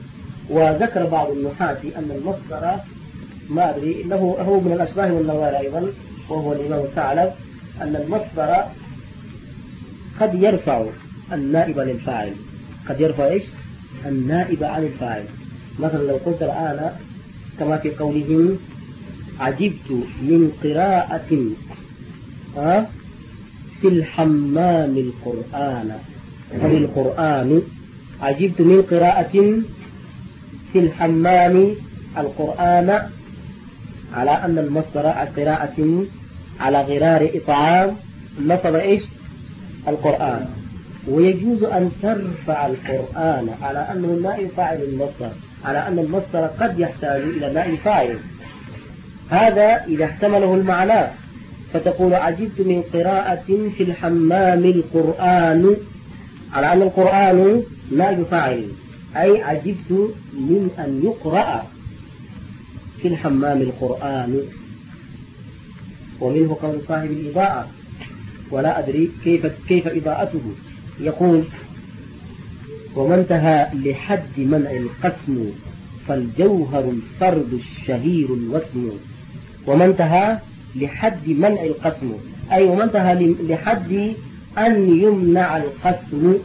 وذكر بعض النحاة أن المصدر ما أدري إنه هو من الأشباه والنظائر أيضا، وهو الإمام الثعلب، أن المصدر قد يرفع النائب للفاعل، قد يرفع إيش؟ النائب عن الفاعل. مثلا لو قلت الآن كما في قولهم عجبت من قراءة أه في الحمام القرآن، فبالقرآن عجبت من قراءة في الحمام القرآن، على أن المصدر قراءة على غرار إطعام نصب إيش؟ القرآن. ويجوز أن ترفع القرآن على أنه نائب فاعل المصدر، على أن المصدر قد يحتاج إلى نائب فاعل. هذا إذا احتمله المعنى، فتقول عجبت من قراءة في الحمام القرآن، على أن القرآن نائب فاعل، أي عجبت من أن يقرأ في الحمام القرآن. ومنه قول صاحب الإضاءة، ولا أدري كيف كيف إضاءته، يقول وما انتهى لحد منع القسم فالجوهر الفرد الشهير الوسم. وما انتهى لحد منع القسم، أي وما انتهى لحد أن يمنع القسم،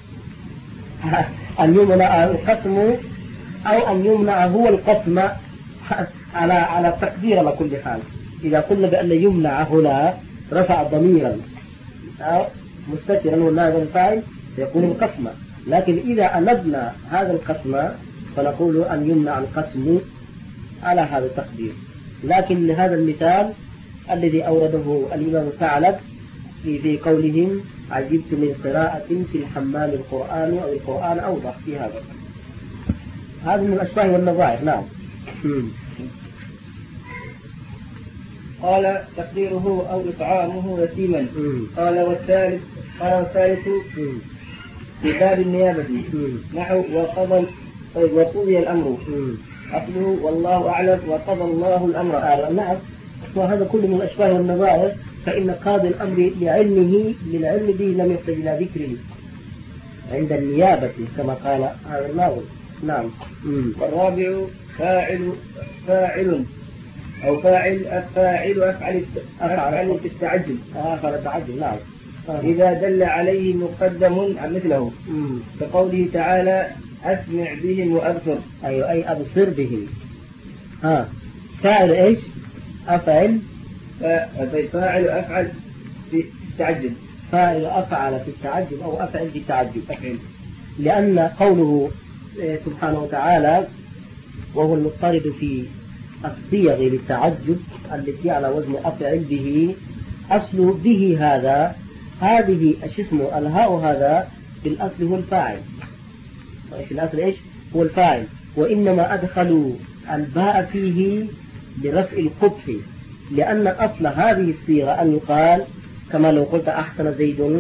أن يمنع القسم أو أن يمنع هو القسم على على التقدير على كل حال. إذا قلنا بأن يمنع هنا رفع ضميرا مستترا والنائب الفاعل يكون القسم، لكن إذا أندنا هذا القسم فنقول أن يمنع القسم على هذا التقدير. لكن لهذا المثال الذي أورده الإمام الثعلب في, في قولهم عجبت من قراءة في الحمام القرآن أو القرآن أوضح في هذا. هذا من الأشباه والنظائر. نعم. قال تقديره أو إطعامه يتيما. قال والثالث قال والثالث في باب النيابة نحو وقضى وقضي الأمر، أصله والله أعلم وقضى الله الأمر. نعم. وهذا كله من الأشباه والنظائر، فإن قاضي الأمر لعلمه للعلم به لم يحتاج إلى ذكره عند النيابة كما قال هذا الناظم. نعم. والرابع فاعل فاعل أو فاعل الفاعل أفعل أفعل في التعجل أفعل التعجل. نعم. إذا دل عليه مقدم مثله كقوله تعالى أسمع بهم وأبصر، أيوة أي أبصر بهم. ها فاعل إيش؟ أفعل فاعل أفعل في التعجل، فاعل أفعل في التعجب أو أفعل في التعجب، لأن قوله سبحانه وتعالى وهو المضطرد في الصيغ للتعجب التي على وزن أفعل به، أصل به هذا هذه ايش اسمه الهاء، هذا في الأصل هو الفاعل، في الأصل إيش هو الفاعل، وإنما أدخلوا الباء فيه لرفع القبح، لأن أصل هذه الصيغة أن يقال كما لو قلت أحسن زيد،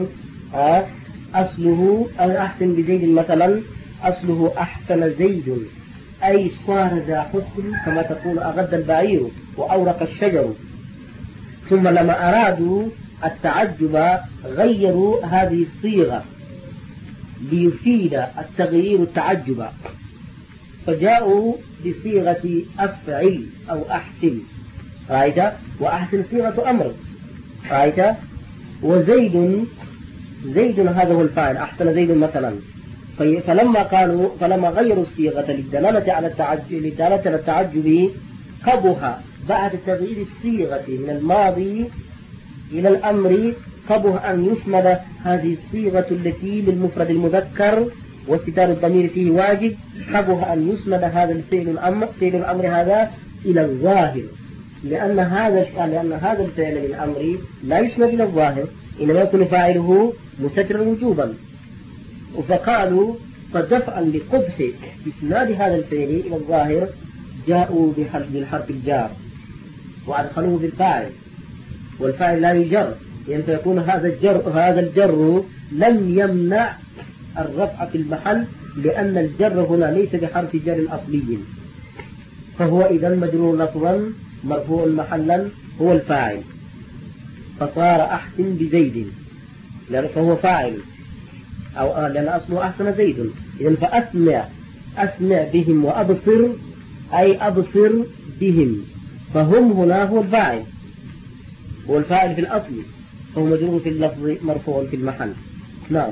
أصله أو أحسن بزيد مثلا، أصله أحسن زيد أي صار ذا حسن، كما تقول أغد البعير وأورق الشجر. ثم لما أرادوا التعجب غيروا هذه الصيغة ليفيد التغيير التعجب، فجاءوا بصيغة أفعل أو أحسن، رأيت؟ وأحسن صيغة أمر، رأيت؟ وزيد زيد هذا هو الفاعل، أحسن زيد مثلا. فلما قالوا فلما غيروا الصيغة للدلالة على التعجب للدلالة على التعجب قبح بعد تغيير الصيغة من الماضي إلى الأمر، قبح أن يسند هذه الصيغة التي للمفرد المذكر واستتار الضمير فيه واجب، قبح أن يسند هذا الفعل الأمر فعل الأمر هذا إلى الظاهر، لأن هذا لأن هذا الفعل للأمر لا يسند إلى الظاهر، إنما يكون فاعله مستترا وجوبا. فقالوا فدفعا لقبح إسناد هذا الفعل إلى الظاهر جاءوا بالحرف الجار وأدخلوه بالفاعل، والفاعل لا يجر، يعني فيكون هذا الجر هذا الجر لم يمنع الرفع في المحل، لأن الجر هنا ليس بحرف جر أصلي، فهو إذا مجرور لفظا مرفوع محلا هو الفاعل، فصار أحسن بزيد لأنه فهو فاعل، أو لأن أصله أحسن زيد، إذن فأسمع أسمع بهم وأبصر أي أبصر بهم، فهم هنا هو الفاعل، هو الفاعل في الأصل، فهو مجرور في اللفظ مرفوع في المحل. نعم.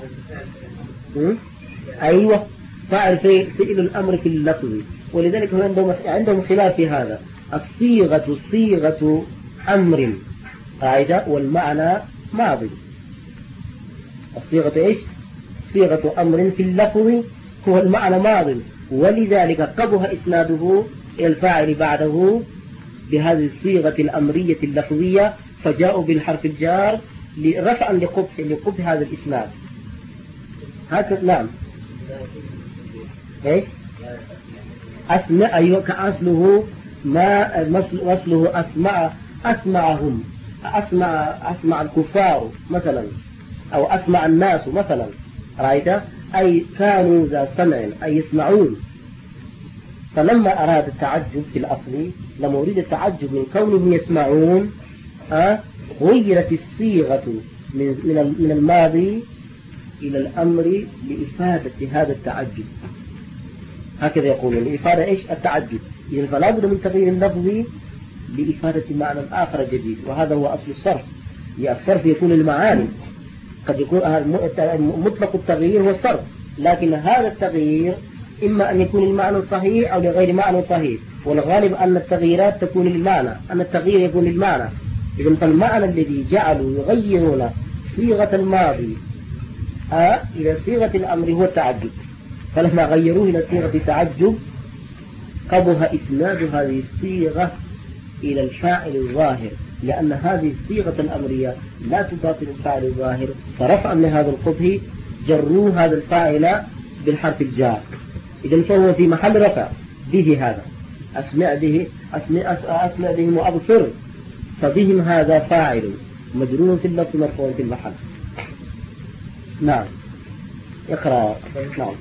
أيوة، فاعل في فعل الأمر في اللفظ، ولذلك هم عندهم عندهم خلاف في هذا. الصيغة صيغة أمر قاعدة والمعنى ماضي. الصيغة إيش؟ صيغة أمر في اللفظ هو المعنى ماضي، ولذلك قبح إسناده إلى الفاعل بعده بهذه الصيغة الأمرية اللفظية، فجاءوا بالحرف الجار رفعا لقبح لقبح هذا الإسناد. هكذا. نعم. إيش؟ أسمع. أيوة، كأصله ما وصله أسمع أسمعهم، أسمع أسمع الكفار مثلا، أو أسمع الناس مثلا، رأيت؟ أي كانوا ذا سمع أي يسمعون. فلما أراد التعجب في الأصل، لما أريد التعجب من كونهم يسمعون، أه؟ غيرت الصيغة من من الماضي إلى الأمر لإفادة هذا التعجب. هكذا يقولون، لإفادة إيش؟ التعجب. إذن فلا بد من تغيير اللفظ لإفادة معنى آخر جديد، وهذا هو أصل الصرف. الصرف يكون المعاني، قد يكون مطلق التغيير هو الصرف، لكن هذا التغيير إما أن يكون المعنى صحيح أو لغير معنى صحيح، والغالب أن التغييرات تكون للمعنى، أن التغيير يكون للمعنى. إذن فالمعنى الذي جعلوا يغيرون صيغة الماضي آه إلى صيغة الأمر هو التعجب، فلما غيروه إلى صيغة التعجب قبح إسناد هذه الصيغة إلى الفاعل الظاهر، لأن هذه الصيغة الأمرية لا تضاف للفاعل الظاهر، فرفعا من هذا القبح جروا هذا الفاعل بالحرف الجار. إذن فهو في محل رفع به هذا، أسمع به أسمع, أسمع بهم وأبصر، فبهم هذا فاعل مجرور في اللفظ مرفوع في المحل. نعم. اقرأ. نعم.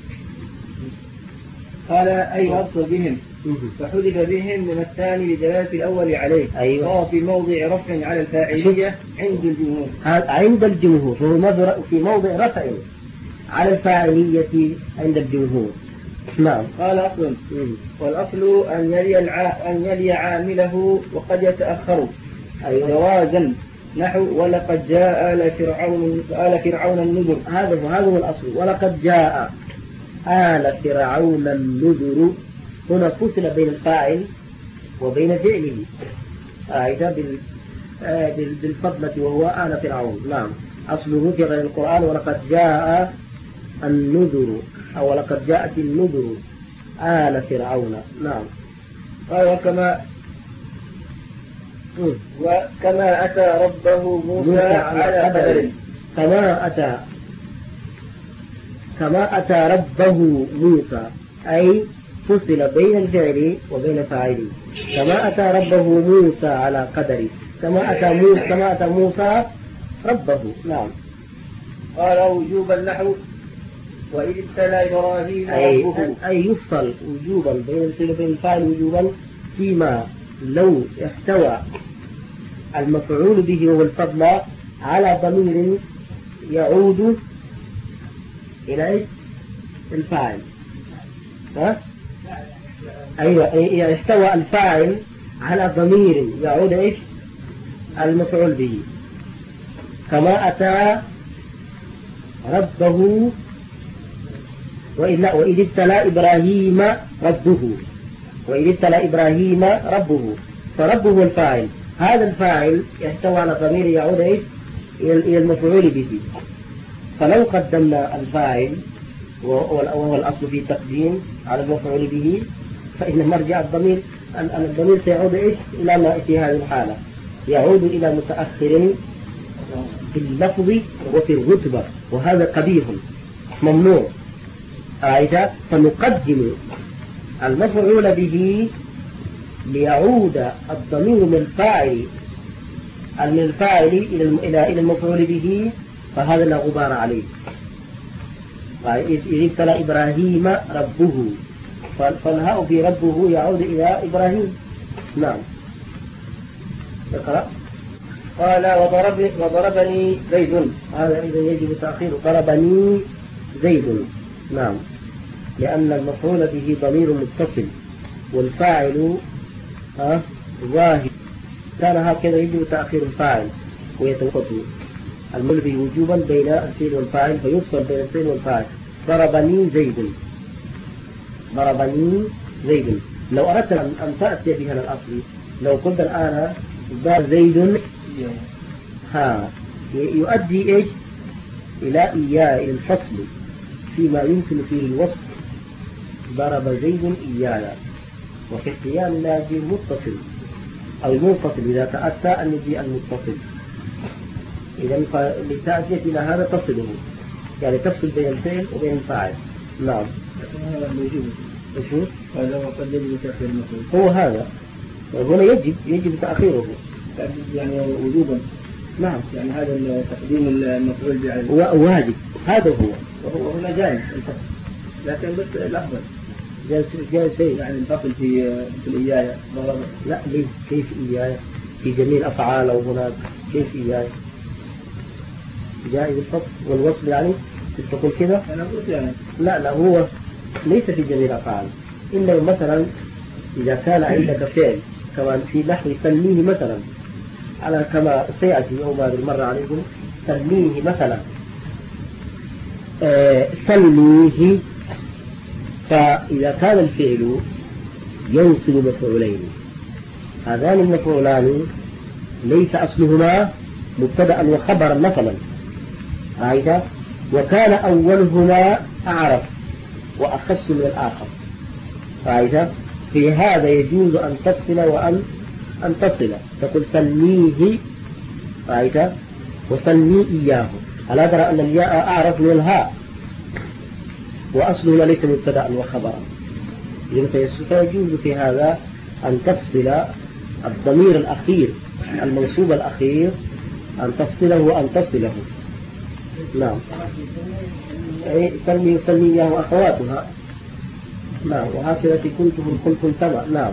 قال أي أبصر بهم، فحذف بهم من الثاني لدلالة الأول عليه. أيوة. وهو في موضع رفع على الفاعلية عند الجمهور. عند الجمهور، فهو في موضع رفع على الفاعلية عند الجمهور. نعم. قال أصل، والأصل أن يلي الع... أن يلي عامله وقد يتأخر. أي جوازا، نحو ولقد جاء آل فرعون آل فرعون النذر. هذا هذا هو الأصل. ولقد جاء آل فرعون النذر، هنا فصل بين الفاعل وبين فعله، هذا آه بالفضلة وهو آل فرعون. نعم. أصله في غير القرآن ولقد جاء النذر، أو لقد جاءت النذر آل فرعون. نعم. قال وكما وكما أتى ربه موسى على قدر. كما أتى كما أتى ربه موسى أي فصل بين الفعل وبين فاعله. كما أتى ربه موسى على قدر، كما أتى موسى كما أتى موسى ربه. نعم. قال وجوبا نحو وإذ ابتلى إبراهيم ربه، أي يفصل وجوبا بين الفعل وبين الفاعل وجوبا فيما لو احتوى المفعول به وهو الفضل على ضمير يعود إلى الفاعل. ها؟ أيوة، احتوى الفاعل على ضمير يعود إيش؟ المفعول به. كما أتى ربه وإلا وإذ ابتلى إبراهيم ربه، وإذ ابتلى إبراهيم ربه، فربه هو الفاعل. هذا الفاعل يحتوى على ضمير يعود إيش؟ إلى المفعول به. فلو قدمنا الفاعل وهو الأصل في التقديم على المفعول به، فإن مرجع الضمير الضمير سيعود إيش؟ إلى ما في هذه الحالة يعود إلى متأخر في اللفظ وفي الرتبة، وهذا قبيح ممنوع. أيضا فنقدم المفعول به ليعود الضمير من الفاعل من الفاعل إلى إلى المفعول به، فهذا لا غبار عليه. إذ ابتلى إبراهيم ربه، فالهاء في ربه يعود إلى إبراهيم. نعم. اقرأ. قال وضربني, وضربني زيد. هذا إذا يجب تأخير ضربني زيد. نعم. لأن المفعول به ضمير متصل والفاعل ها ظاهر، كان هكذا يجب تأخير الفاعل ويتوسط المفعول به وجوبا بين الفعل والفاعل، فيفصل بين الفعل والفاعل. ضربني زيد، ضربني زيد. لو أردت أن تأتي بها الأصل، لو قلت الآن ضرب زيد ها يؤدي إيش؟ إلى إياه، إلى الفصل فيما يمكن فيه الوصف. ضرب زيد إيانا، وفي القيام لا يجي متصل أو المنفصل إذا تأتى أن يجي المتصل. إذا فلتأتي إلى هذا تصله، يعني تفصل بين الفعل وبين الفاعل. نعم. هذا موجود. إيش هذا وقد يجب تأخير المفعول. هو هذا هنا يجب يجب تأخيره يعني وجوبا. نعم. يعني هذا تقديم المفعول به واجب، هذا هو. وهو هنا جائز، لكن بس الأفضل جالس جالس شيء يعني الفصل في في الإياية. لا ليه؟ كيف إياية؟ في جميع الأفعال أو هناك كيف إياية؟ جائز الفصل والوصل، يعني تقول كذا؟ أنا قلت يعني لا لا، هو ليس في جميع الأفعال، إلا مثلا إذا كان عندك فعل كمان في نحو سميه مثلا، على كما سيأتي يوم هذه المرة عليكم، سميه مثلا آه سميه، فإذا كان الفعل ينصب مفعولين، هذان المفعولان ليس أصلهما مبتدأ وخبرا مثلا، رأيت؟ وكان أولهما أعرف وأخص من الآخر، رأيت؟ في هذا يجوز أن تفصل وأن أن تصل، تقول سميه، رأيت؟ وسمي إياه. ألا ترى أن الياء أعرف من الهاء، وأصلهما ليس مبتدأ وخبرا، إذن فيجوز في هذا أن تفصل الضمير الأخير المنصوب الأخير، أن تفصله وأن تصله. نعم. أي سمي وسمي إياه وأخواتها. نعم. وهكذا في كنتم كنتم تبع. نعم.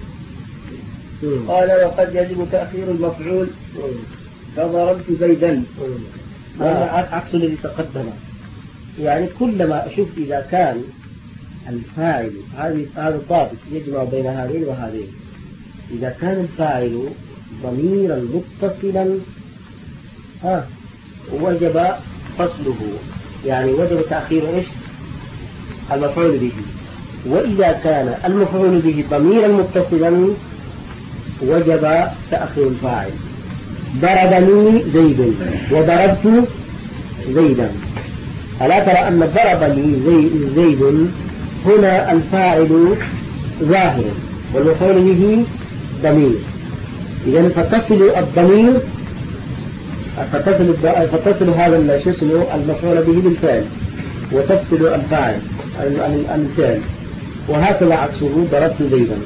قال وقد يجب تأخير المفعول فضربت زيدا. هذا عكس الذي تقدم، يعني كلما أشوف إذا كان الفاعل، هذه هذا الضابط يجمع بين هذين وهذين، إذا كان الفاعل ضميرا متصلا ها وجب فصله، يعني وجب تأخير إيش؟ المفعول به. وإذا كان المفعول به ضميرا متصلا وجب تأخير الفاعل. ضربني زيد وضربت زيدا، ألا ترى أن ضربني زيد هنا الفاعل ظاهر والمفعول به ضمير، إذن فتصل الضمير فتصل, فتصل هذا شو اسمه المفعول به بالفعل، وتفصل الفاعل عن الفعل، وهكذا عكسه ضربت زيدا.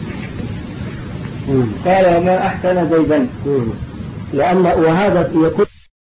قال وما أحسن زيدا، لأن وهذا يكون